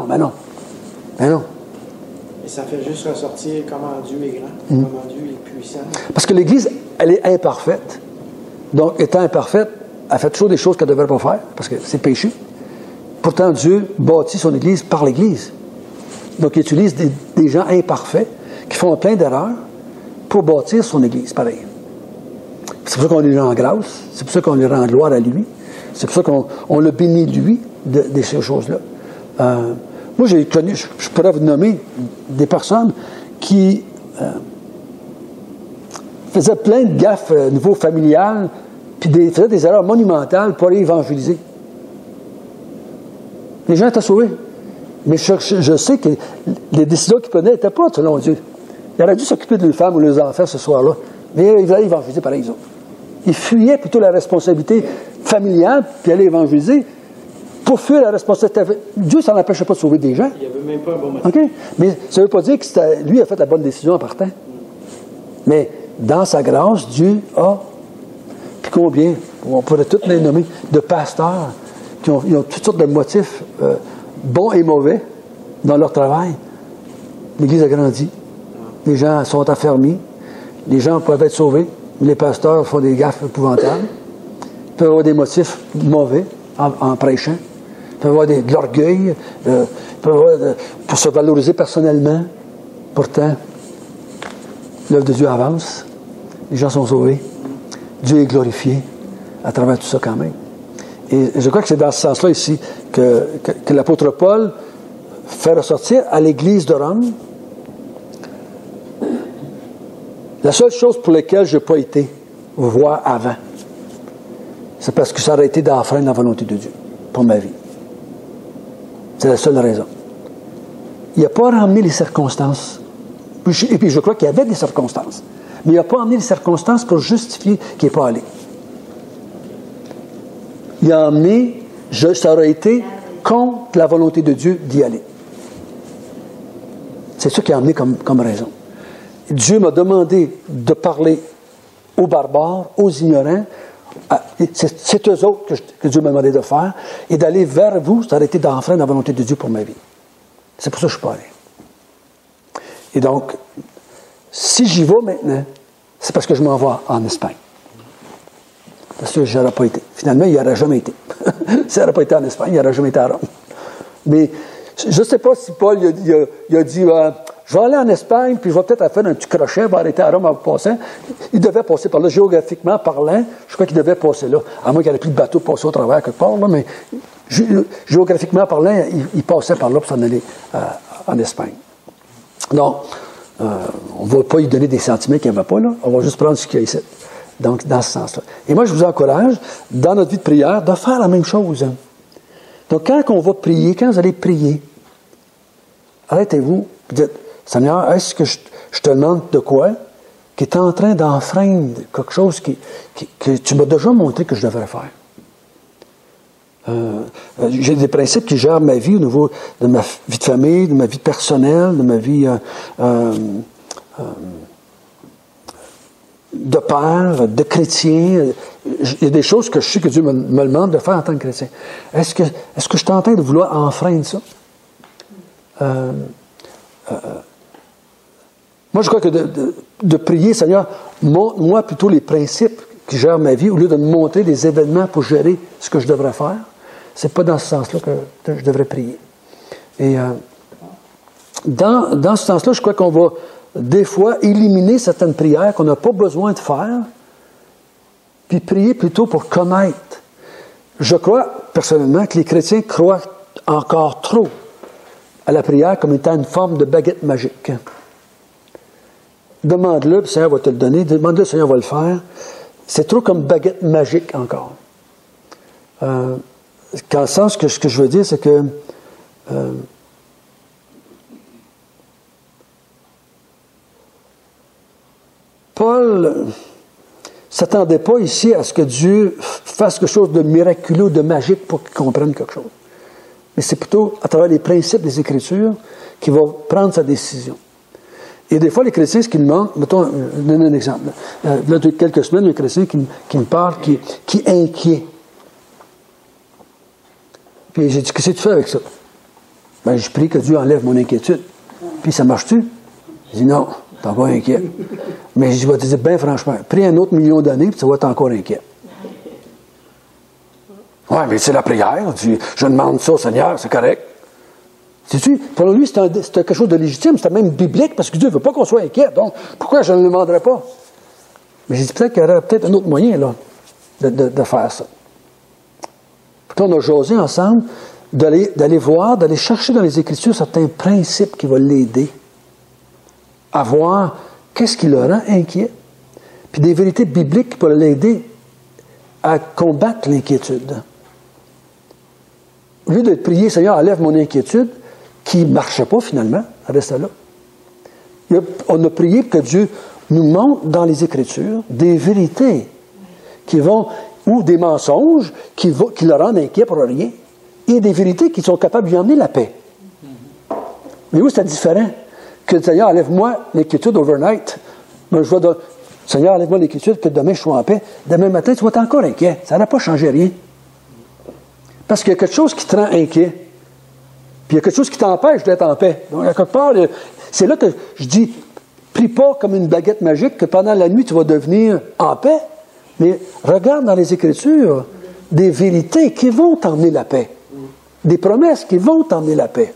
Et ça fait juste ressortir comment Dieu est grand, comment Dieu est puissant. Parce que l'Église, elle est imparfaite. Donc, étant imparfaite, elle fait toujours des choses qu'elle ne devrait pas faire, parce que c'est péché. Pourtant, Dieu bâtit son Église par l'Église. Donc, il utilise des gens imparfaits qui font plein d'erreurs pour bâtir son Église, pareil. C'est pour ça qu'on lui rend grâce, c'est pour ça qu'on lui rend gloire à lui, c'est pour ça qu'on le bénit, lui, de ces choses-là. Moi, j'ai connu, je pourrais vous nommer des personnes qui faisaient plein de gaffes au niveau familial, puis faisaient des erreurs monumentales pour aller évangéliser. Les gens étaient sauvés. Mais je sais que les décisions qu'ils prenaient n'étaient pas selon Dieu. Ils auraient dû s'occuper de leurs femmes ou de leurs enfants ce soir-là. Mais ils allaient évangéliser pareil, les autres. Ils fuyaient plutôt la responsabilité familiale, puis allaient évangéliser pour fuir la responsabilité. Dieu, ça n'empêchait pas de sauver des gens. Il n'y avait même pas un bon motif. OK? Mais ça ne veut pas dire que lui a fait la bonne décision en partant. Mais dans sa grâce, Dieu a, puis combien, on pourrait tous les nommer, de pasteurs qui ont toutes sortes de motifs bons et mauvais dans leur travail. L'Église a grandi. Les gens sont affermis. Les gens peuvent être sauvés. Les pasteurs font des gaffes épouvantables. Ils peuvent avoir des motifs mauvais en prêchant. Ils peuvent avoir de l'orgueil. Ils peuvent avoir pour se valoriser personnellement. Pourtant, l'œuvre de Dieu avance. Les gens sont sauvés. Dieu est glorifié à travers tout ça quand même. Et je crois que c'est dans ce sens-là ici que l'apôtre Paul fait ressortir à l'Église de Rome la seule chose pour laquelle je n'ai pas été voir avant, c'est parce que ça aurait été d'enfreindre la volonté de Dieu pour ma vie. C'est la seule raison. Il n'a pas ramené les circonstances. Et puis je crois qu'il y avait des circonstances. Mais il n'a pas amené les circonstances pour justifier qu'il n'est pas allé. Il a amené, ça aurait été contre la volonté de Dieu d'y aller. C'est ça qu'il a amené comme raison. Dieu m'a demandé de parler aux barbares, aux ignorants. C'est eux autres que Dieu m'a demandé de faire. Et d'aller vers vous, ça aurait été d'enfreindre la volonté de Dieu pour ma vie. C'est pour ça que je ne suis pas allé. Et donc, si j'y vais maintenant, c'est parce que je m'en vais en Espagne. Parce que je n'aurais pas été. Finalement, il n'y aurait jamais été. S'il n'aurait pas été en Espagne, il n'aurait jamais été à Rome. Mais je ne sais pas si Paul il a dit je vais aller en Espagne, puis je vais peut-être faire un petit crochet, je vais arrêter à Rome en passant. Il devait passer par là, géographiquement parlant, je crois qu'il devait passer là. À moins qu'il n'ait plus de bateau pour passer au travers quelque part, là, mais géographiquement parlant, il passait par là pour s'en aller en Espagne. Donc, on ne va pas lui donner des sentiments qu'il n'y avait pas, là. On va juste prendre ce qu'il y a ici. Donc, dans ce sens-là. Et moi, je vous encourage, dans notre vie de prière, de faire la même chose. Donc, quand on va prier, quand vous allez prier, arrêtez-vous, et dites, Seigneur, est-ce que je te demande de quoi? qui est en train d'enfreindre quelque chose que tu m'as déjà montré que je devrais faire. J'ai des principes qui gèrent ma vie au niveau de ma vie de famille, de ma vie personnelle, de ma vie de père, de chrétien. Il y a des choses que je sais que Dieu me demande de faire en tant que chrétien. Est-ce que je suis en train de vouloir enfreindre ça? Moi, je crois que de prier, Seigneur, montre-moi plutôt les principes qui gèrent ma vie, au lieu de me montrer des événements pour gérer ce que je devrais faire. C'est pas dans ce sens-là que je devrais prier. Et dans ce sens-là, je crois qu'on va des fois éliminer certaines prières qu'on n'a pas besoin de faire, puis prier plutôt pour connaître. Je crois, personnellement, que les chrétiens croient encore trop à la prière comme étant une forme de baguette magique. Demande-le, le Seigneur va te le donner. Demande-le, le Seigneur va le faire. C'est trop comme baguette magique encore. Dans le sens que ce que je veux dire, c'est que Paul ne s'attendait pas ici à ce que Dieu fasse quelque chose de miraculeux, de magique pour qu'il comprenne quelque chose. Mais c'est plutôt à travers les principes des Écritures qu'il va prendre sa décision. Et des fois, les chrétiens, ce qu'ils demandent, mettons, je donne un exemple. Là, depuis quelques semaines, il y a un chrétien qui me parle, qui est inquiet. Puis j'ai dit, qu'est-ce que tu fais avec ça? Ben, je prie que Dieu enlève mon inquiétude. Puis ça marche-tu? Il dit, non, t'es encore inquiet. Mais je vais te dire, bien franchement, prie un autre million d'années, puis tu vas être encore inquiet. Oui, mais c'est la prière. Je demande ça au Seigneur, c'est correct. Sais-tu, pour lui, c'est quelque chose de légitime, c'est même biblique, parce que Dieu ne veut pas qu'on soit inquiet. Donc, pourquoi je ne le demanderais pas? Mais j'ai dit peut-être qu'il y aurait peut-être un autre moyen là, de faire ça. Puis on a jasé ensemble d'aller voir, d'aller chercher dans les Écritures certains principes qui vont l'aider à voir qu'est-ce qui le rend inquiet. Puis des vérités bibliques qui peuvent l'aider à combattre l'inquiétude. Au lieu de prier, Seigneur, enlève mon inquiétude, qui ne marchait pas finalement, elle restait là. On a prié que Dieu nous montre dans les Écritures des vérités qui vont, ou des mensonges qui le rendent inquiet pour rien, et des vérités qui sont capables de lui emmener la paix. Mais où c'est différent que Seigneur, enlève-moi l'inquiétude overnight. Moi, je vois Seigneur, enlève-moi l'inquiétude, que demain je sois en paix. Demain matin, tu vas être encore inquiet. Ça n'a pas changé rien. Parce qu'il y a quelque chose qui te rend inquiet. Puis il y a quelque chose qui t'empêche d'être en paix. Donc, à quelque part, c'est là que je dis, prie pas comme une baguette magique que pendant la nuit, tu vas devenir en paix. Mais regarde dans les Écritures des vérités qui vont t'emmener la paix. Des promesses qui vont t'emmener la paix.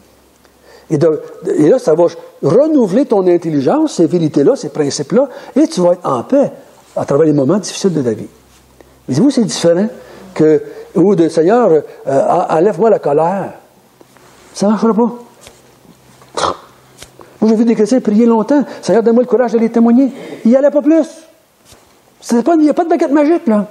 Et là, ça va renouveler ton intelligence, ces vérités-là, ces principes-là, et tu vas être en paix à travers les moments difficiles de ta vie. Mais vous, c'est différent que, ou de Seigneur, enlève-moi la colère. Ça ne marchera pas. Moi, j'ai vu des chrétiens prier longtemps. Seigneur, donne-moi le courage d'aller témoigner. Il n'y allait pas plus. Il n'y a pas de baguette magique, là.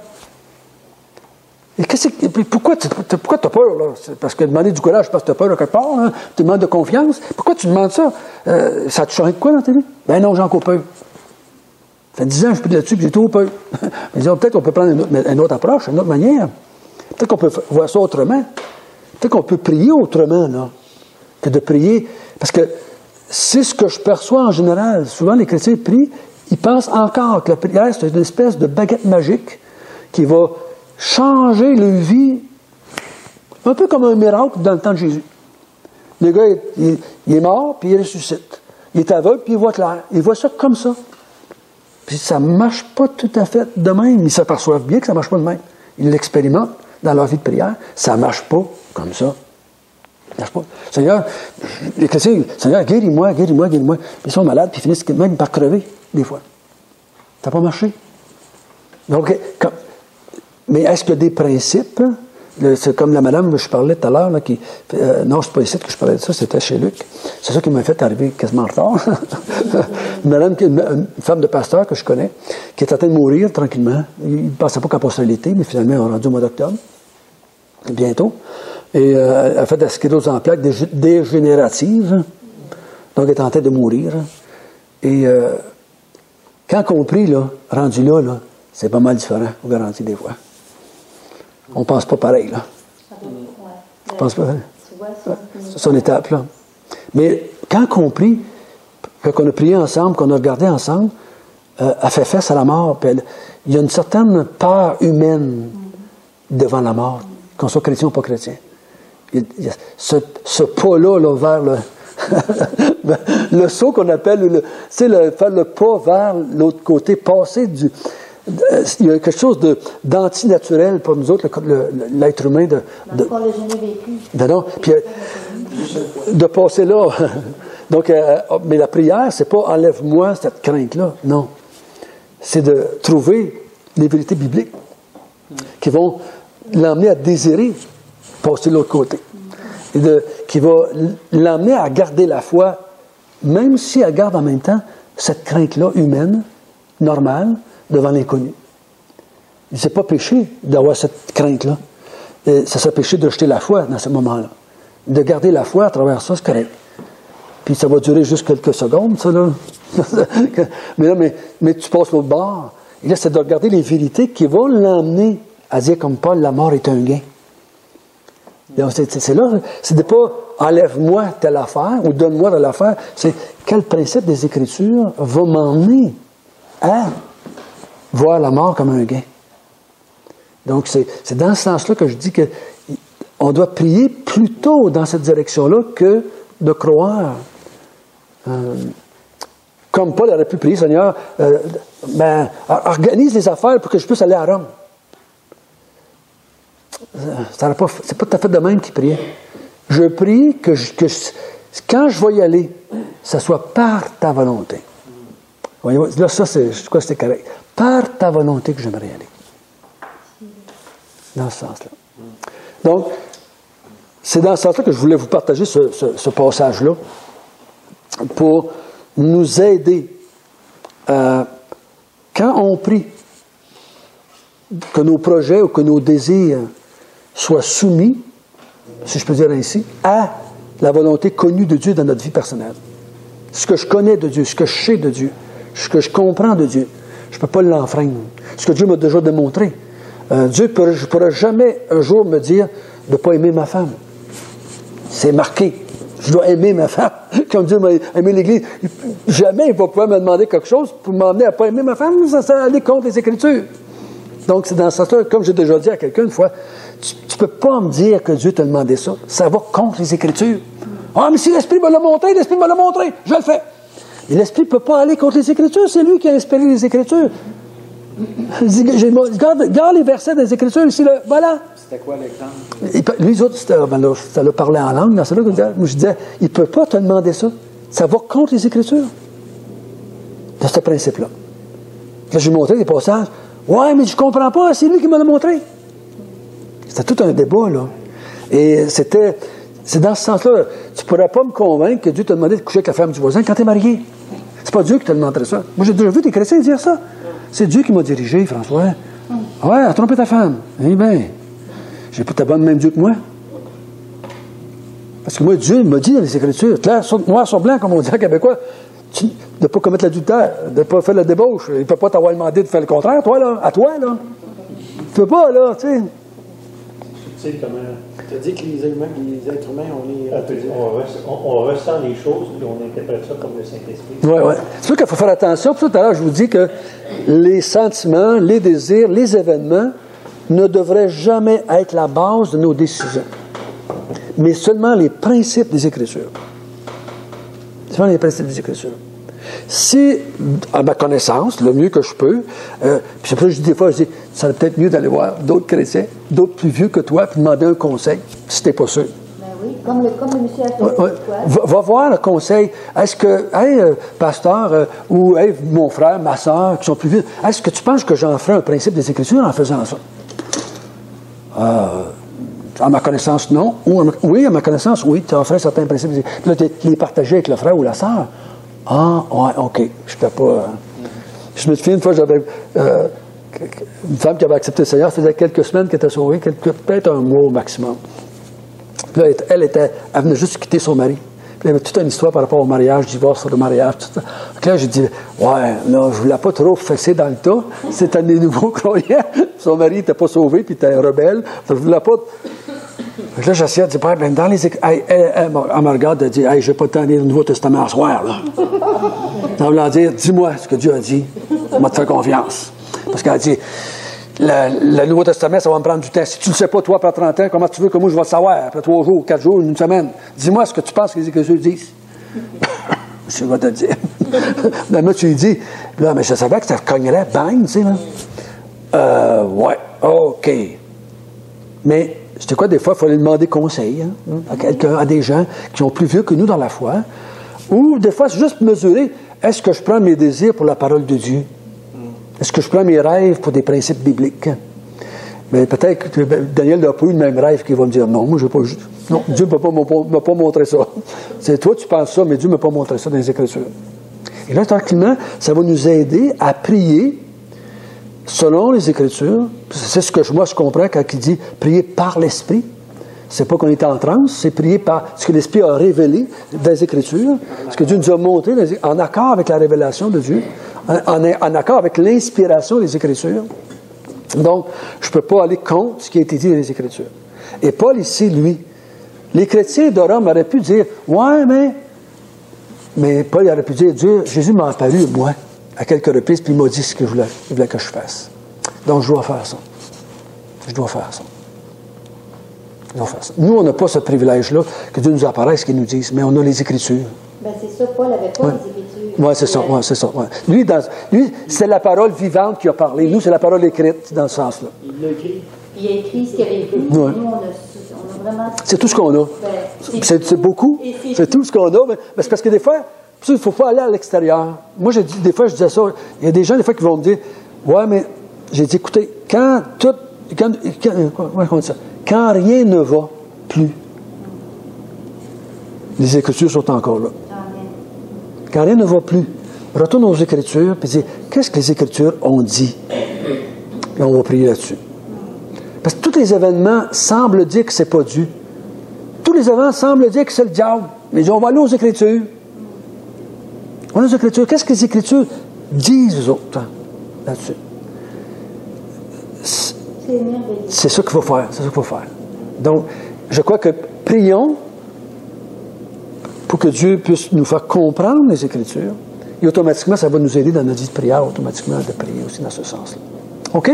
Et pourquoi tu as peur, là? C'est parce que demander du courage, parce que tu as peur de quelque part, hein? Tu demandes de confiance. Pourquoi tu demandes ça? Ça te change de quoi dans ta vie? Ben non, j'ai encore peur. Ça fait 10 ans que je prie là-dessus, que j'ai trop peur. Mais disons, peut-être qu'on peut prendre une autre approche, une autre manière. Peut-être qu'on peut voir ça autrement. Peut-être qu'on peut prier autrement, là, que de prier. Parce que c'est ce que je perçois en général. Souvent, les chrétiens prient, ils pensent encore que la prière, c'est une espèce de baguette magique qui va changer leur vie, un peu comme un miracle dans le temps de Jésus. Le gars, il est mort, puis il ressuscite. Il est aveugle, puis il voit clair. Il voit ça comme ça. Puis ça ne marche pas tout à fait de même. Ils s'aperçoivent bien que ça ne marche pas de même. Ils l'expérimentent dans leur vie de prière. Ça ne marche pas comme ça. Ça ne marche pas. Seigneur, les chrétiens, Seigneur, guéris-moi, guéris-moi, guéris-moi. Ils sont malades, puis ils finissent même par crever, des fois. Ça n'a pas marché. Donc, mais est-ce qu'il y a des principes? C'est comme la madame que je parlais tout à l'heure, là, non, c'est pas ici que je parlais de ça, c'était chez Luc. C'est ça qui m'a fait arriver quasiment en retard. Une femme de pasteur que je connais, qui est en train de mourir tranquillement. Il ne pensait pas qu'elle passerait l'été, mais finalement, on est rendu au mois d'octobre, bientôt. Et elle a fait de la sclérose en plaques dégénérative. Donc, elle est en train de mourir. Et Quand on prie, là, rendu là, c'est pas mal différent, vous garantis des fois. On pense pas pareil, là. On pense pas pareil. C'est son étape, là. Mais quand on prie, quand on a prié ensemble, qu'on a regardé ensemble, elle fait face à la mort, puis il y a une certaine peur humaine devant la mort, qu'on soit chrétien ou pas chrétien. Il y a ce pas-là là, vers le saut qu'on appelle, faire le pas vers l'autre côté, passer du... Il y a quelque chose d'antinaturel pour nous autres, l'être humain, de passer là. Donc, mais la prière, c'est pas enlève-moi cette crainte-là. Non. C'est de trouver les vérités bibliques qui vont l'emmener à désirer passer de l'autre côté. Et qui va l'emmener à garder la foi, même si elle garde en même temps cette crainte-là humaine, normale, devant l'inconnu. C'est pas péché d'avoir cette crainte-là. Ça serait péché de jeter la foi dans ce moment-là. De garder la foi à travers ça, c'est correct. Puis ça va durer juste quelques secondes, ça, là. mais tu passes l'autre bord. Et là, c'est de regarder les vérités qui vont l'emmener à dire, comme Paul, la mort est un gain. C'est là, c'est de pas enlève-moi telle affaire ou donne-moi telle affaire. C'est quel principe des Écritures va m'emmener à voir la mort comme un gain. Donc, c'est dans ce sens-là que je dis qu'on doit prier plutôt dans cette direction-là que de croire. Comme Paul aurait pu prier, Seigneur, organise les affaires pour que je puisse aller à Rome. C'est pas tout à fait de même qu'il priait. Je prie que quand je vais y aller, ça soit par ta volonté. Voyez, là, ça, je crois que c'était correct. Par ta volonté que j'aimerais y aller. Dans ce sens-là. Donc, c'est dans ce sens-là que je voulais vous partager ce passage-là pour nous aider quand on prie, que nos projets ou que nos désirs soient soumis, si je peux dire ainsi, à la volonté connue de Dieu dans notre vie personnelle. Ce que je connais de Dieu, ce que je sais de Dieu, ce que je comprends de Dieu, je ne peux pas l'enfreindre. Ce que Dieu m'a déjà démontré. Dieu ne pourra jamais un jour me dire de ne pas aimer ma femme. C'est marqué. Je dois aimer ma femme. Comme Dieu m'a aimé l'Église. Jamais il va pouvoir me demander quelque chose pour m'emmener à ne pas aimer ma femme. Ça va aller contre les Écritures. Donc, c'est dans ce sens-là, comme j'ai déjà dit à quelqu'un une fois, tu ne peux pas me dire que Dieu t'a demandé ça. Ça va contre les Écritures. Ah, mais si l'Esprit me l'a montré, je le fais. Et l'Esprit ne peut pas aller contre les Écritures. C'est lui qui a inspiré les Écritures. Garde les versets des Écritures ici, là, voilà. C'était quoi l'exemple? Les autres, ça leur parlait en langue, dans cela que je disais, il ne peut pas te demander ça. Ça va contre les Écritures. De ce principe-là. Là, j'ai montré des passages. Ouais, mais je ne comprends pas, c'est lui qui me l'a montré. C'était tout un débat, là. Et c'est dans ce sens-là. Tu ne pourrais pas me convaincre que Dieu t'a demandé de coucher avec la femme du voisin quand tu es marié. C'est pas Dieu qui te demanderait ça. Moi, j'ai déjà vu des chrétiens dire ça. C'est Dieu qui m'a dirigé, François. Ouais, a trompé ta femme. Eh bien, j'ai pas ta bonne même Dieu que moi. Parce que moi, Dieu m'a dit dans les Écritures, noir sur blanc, comme on dit en québécois, de ne pas commettre l'adultère, de ne pas faire la débauche. Il ne peut pas t'avoir demandé de faire le contraire, toi, là. À toi, là. Tu peux pas, là, tu sais. Tu sais comment... Tu as dit que les êtres humains, on ressent les choses et on interprète ça comme le Saint-Esprit. Oui. C'est sûr qu'il faut faire attention. Pour ça, tout à l'heure, je vous dis que les sentiments, les désirs, les événements ne devraient jamais être la base de nos décisions. Mais seulement les principes des Écritures. Seulement les principes des Écritures. Si, à ma connaissance, le mieux que je peux, puis après, je dis des fois, je dis, ça serait peut-être mieux d'aller voir d'autres chrétiens, d'autres plus vieux que toi, puis demander un conseil, si tu n'es pas sûr. Ben oui, comme le monsieur a fait. Va voir le conseil. Est-ce que, hey, pasteur, ou hey, mon frère, ma soeur, qui sont plus vieux, est-ce que tu penses que j'en ferai un principe des Écritures en faisant ça? À ma connaissance, non. Oui, à ma connaissance, oui, tu as fait certains principes. Puis là, tu les partageais avec le frère ou la sœur. Ah, ouais, OK. Je ne pas. Je me souviens une fois, j'avais une femme qui avait accepté le Seigneur, ça faisait quelques semaines qu'elle était sauvée, peut-être un mois au maximum. Puis là, elle venait juste quitter son mari. Puis il y avait toute une histoire par rapport au mariage, divorce, le mariage, tout ça. Donc là, j'ai dit, ouais, là, je voulais pas trop fesser dans le tas. C'était des nouveaux croyants. Son mari n'était pas sauvé, puis il était rebelle. Je voulais pas. Donc là, j'essayais de dire, ben, dans les elle me regarde et dit, hey, je n'ai pas le temps de lire le Nouveau Testament à soir, là. En voulant dire, dis-moi ce que Dieu a dit. On m'a te fait confiance. Parce qu'elle a dit, le Nouveau Testament, ça va me prendre du temps. Si tu ne le sais pas, toi, après 30 ans, comment tu veux que moi je vais le savoir? Après 3 jours, 4 jours, une semaine. Dis-moi ce que tu penses que les Écritures disent. Je vais te le dire. Là, moi, tu lui dis, là, mais je savais que ça cognerait, bang, tu sais, là. Ouais, OK. Mais, c'était quoi, des fois, il fallait demander conseil, hein, à quelqu'un, à des gens qui sont plus vieux que nous dans la foi. Ou, des fois, c'est juste mesurer, est-ce que je prends mes désirs pour la parole de Dieu? Est-ce que je prends mes rêves pour des principes bibliques? Mais peut-être que Daniel n'a pas eu le même rêve qu'il va me dire, non, moi, je n'ai pas... Non, Dieu ne m'a pas montré ça. C'est toi, tu penses ça, mais Dieu ne m'a pas montré ça dans les Écritures. Et là, tranquillement, ça va nous aider à prier selon les Écritures. C'est ce que moi, je comprends quand il dit prier par l'Esprit. C'est pas qu'on est en transe, c'est prier par ce que l'Esprit a révélé dans les Écritures, ce que Dieu nous a montré, en accord avec la révélation de Dieu, en accord avec l'inspiration des Écritures. Donc, je ne peux pas aller contre ce qui a été dit dans les Écritures. Et Paul ici, lui, les chrétiens de Rome auraient pu dire, ouais, mais Paul aurait pu dire, Dieu, Jésus m'a apparu, moi, à quelques reprises, puis il m'a dit ce que il voulait que je fasse. Donc, je dois faire ça. Je dois faire ça. Nous, on n'a pas ce privilège-là que Dieu nous apparaisse, qu'il nous dise, mais on a les Écritures. Ben c'est ça, Paul n'avait pas les Écritures. Oui, c'est ça. Ouais, c'est ça ouais. Lui, c'est la parole vivante qui a parlé. Nous, c'est la parole écrite, dans ce sens-là. Il l'a écrit. Il a écrit ce qu'il avait écrit. Ouais. Nous, on a vraiment... C'est tout ce qu'on a. Ben, c'est beaucoup. C'est tout ce qu'on a. Mais c'est parce que des fois, il ne faut pas aller à l'extérieur. Moi, des fois, je disais ça. Il y a des gens, des fois, qui vont me dire, ouais, mais j'ai dit, écoutez, quand rien ne va plus, les Écritures sont encore là. Quand rien ne va plus, retourne aux Écritures et dis, qu'est-ce que les Écritures ont dit? Et on va prier là-dessus. Parce que tous les événements semblent dire que ce n'est pas Dieu. Tous les événements semblent dire que c'est le diable. Mais on va aller aux Écritures. On va aux Écritures. Qu'est-ce que les Écritures disent aux autres là-dessus? C'est ça qu'il faut faire. C'est ça qu'il faut faire. Donc, je crois que prions pour que Dieu puisse nous faire comprendre les Écritures. Et automatiquement, ça va nous aider dans notre vie de prière, automatiquement, de prier aussi dans ce sens-là. OK?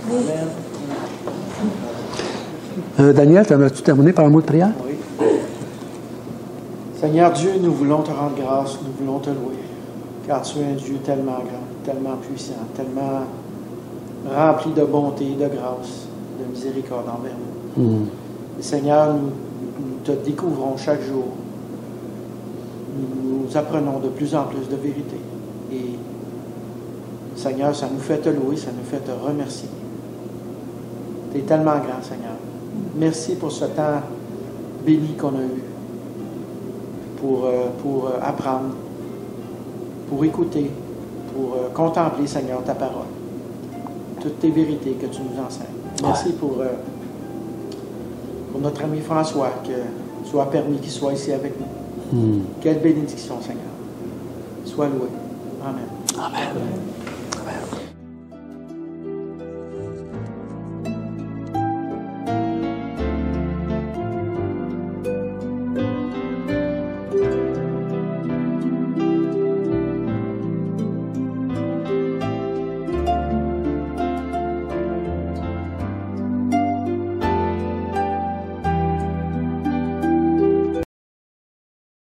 Daniel, as-tu terminé par un mot de prière? Oui. Seigneur Dieu, nous voulons te rendre grâce, nous voulons te louer, car tu es un Dieu tellement grand, tellement puissant, tellement rempli de bonté, de grâce, de miséricorde envers nous. Et Seigneur, nous te découvrons chaque jour. Nous apprenons de plus en plus de vérité. Et Seigneur, ça nous fait te louer, ça nous fait te remercier. Tu es tellement grand, Seigneur. Merci pour ce temps béni qu'on a eu pour apprendre, pour écouter, pour contempler, Seigneur, ta parole. Toutes tes vérités que tu nous enseignes. Merci pour notre ami François, que tu as permis qu'il soit ici avec nous. Quelle bénédiction, Seigneur. Sois loué. Amen. Amen.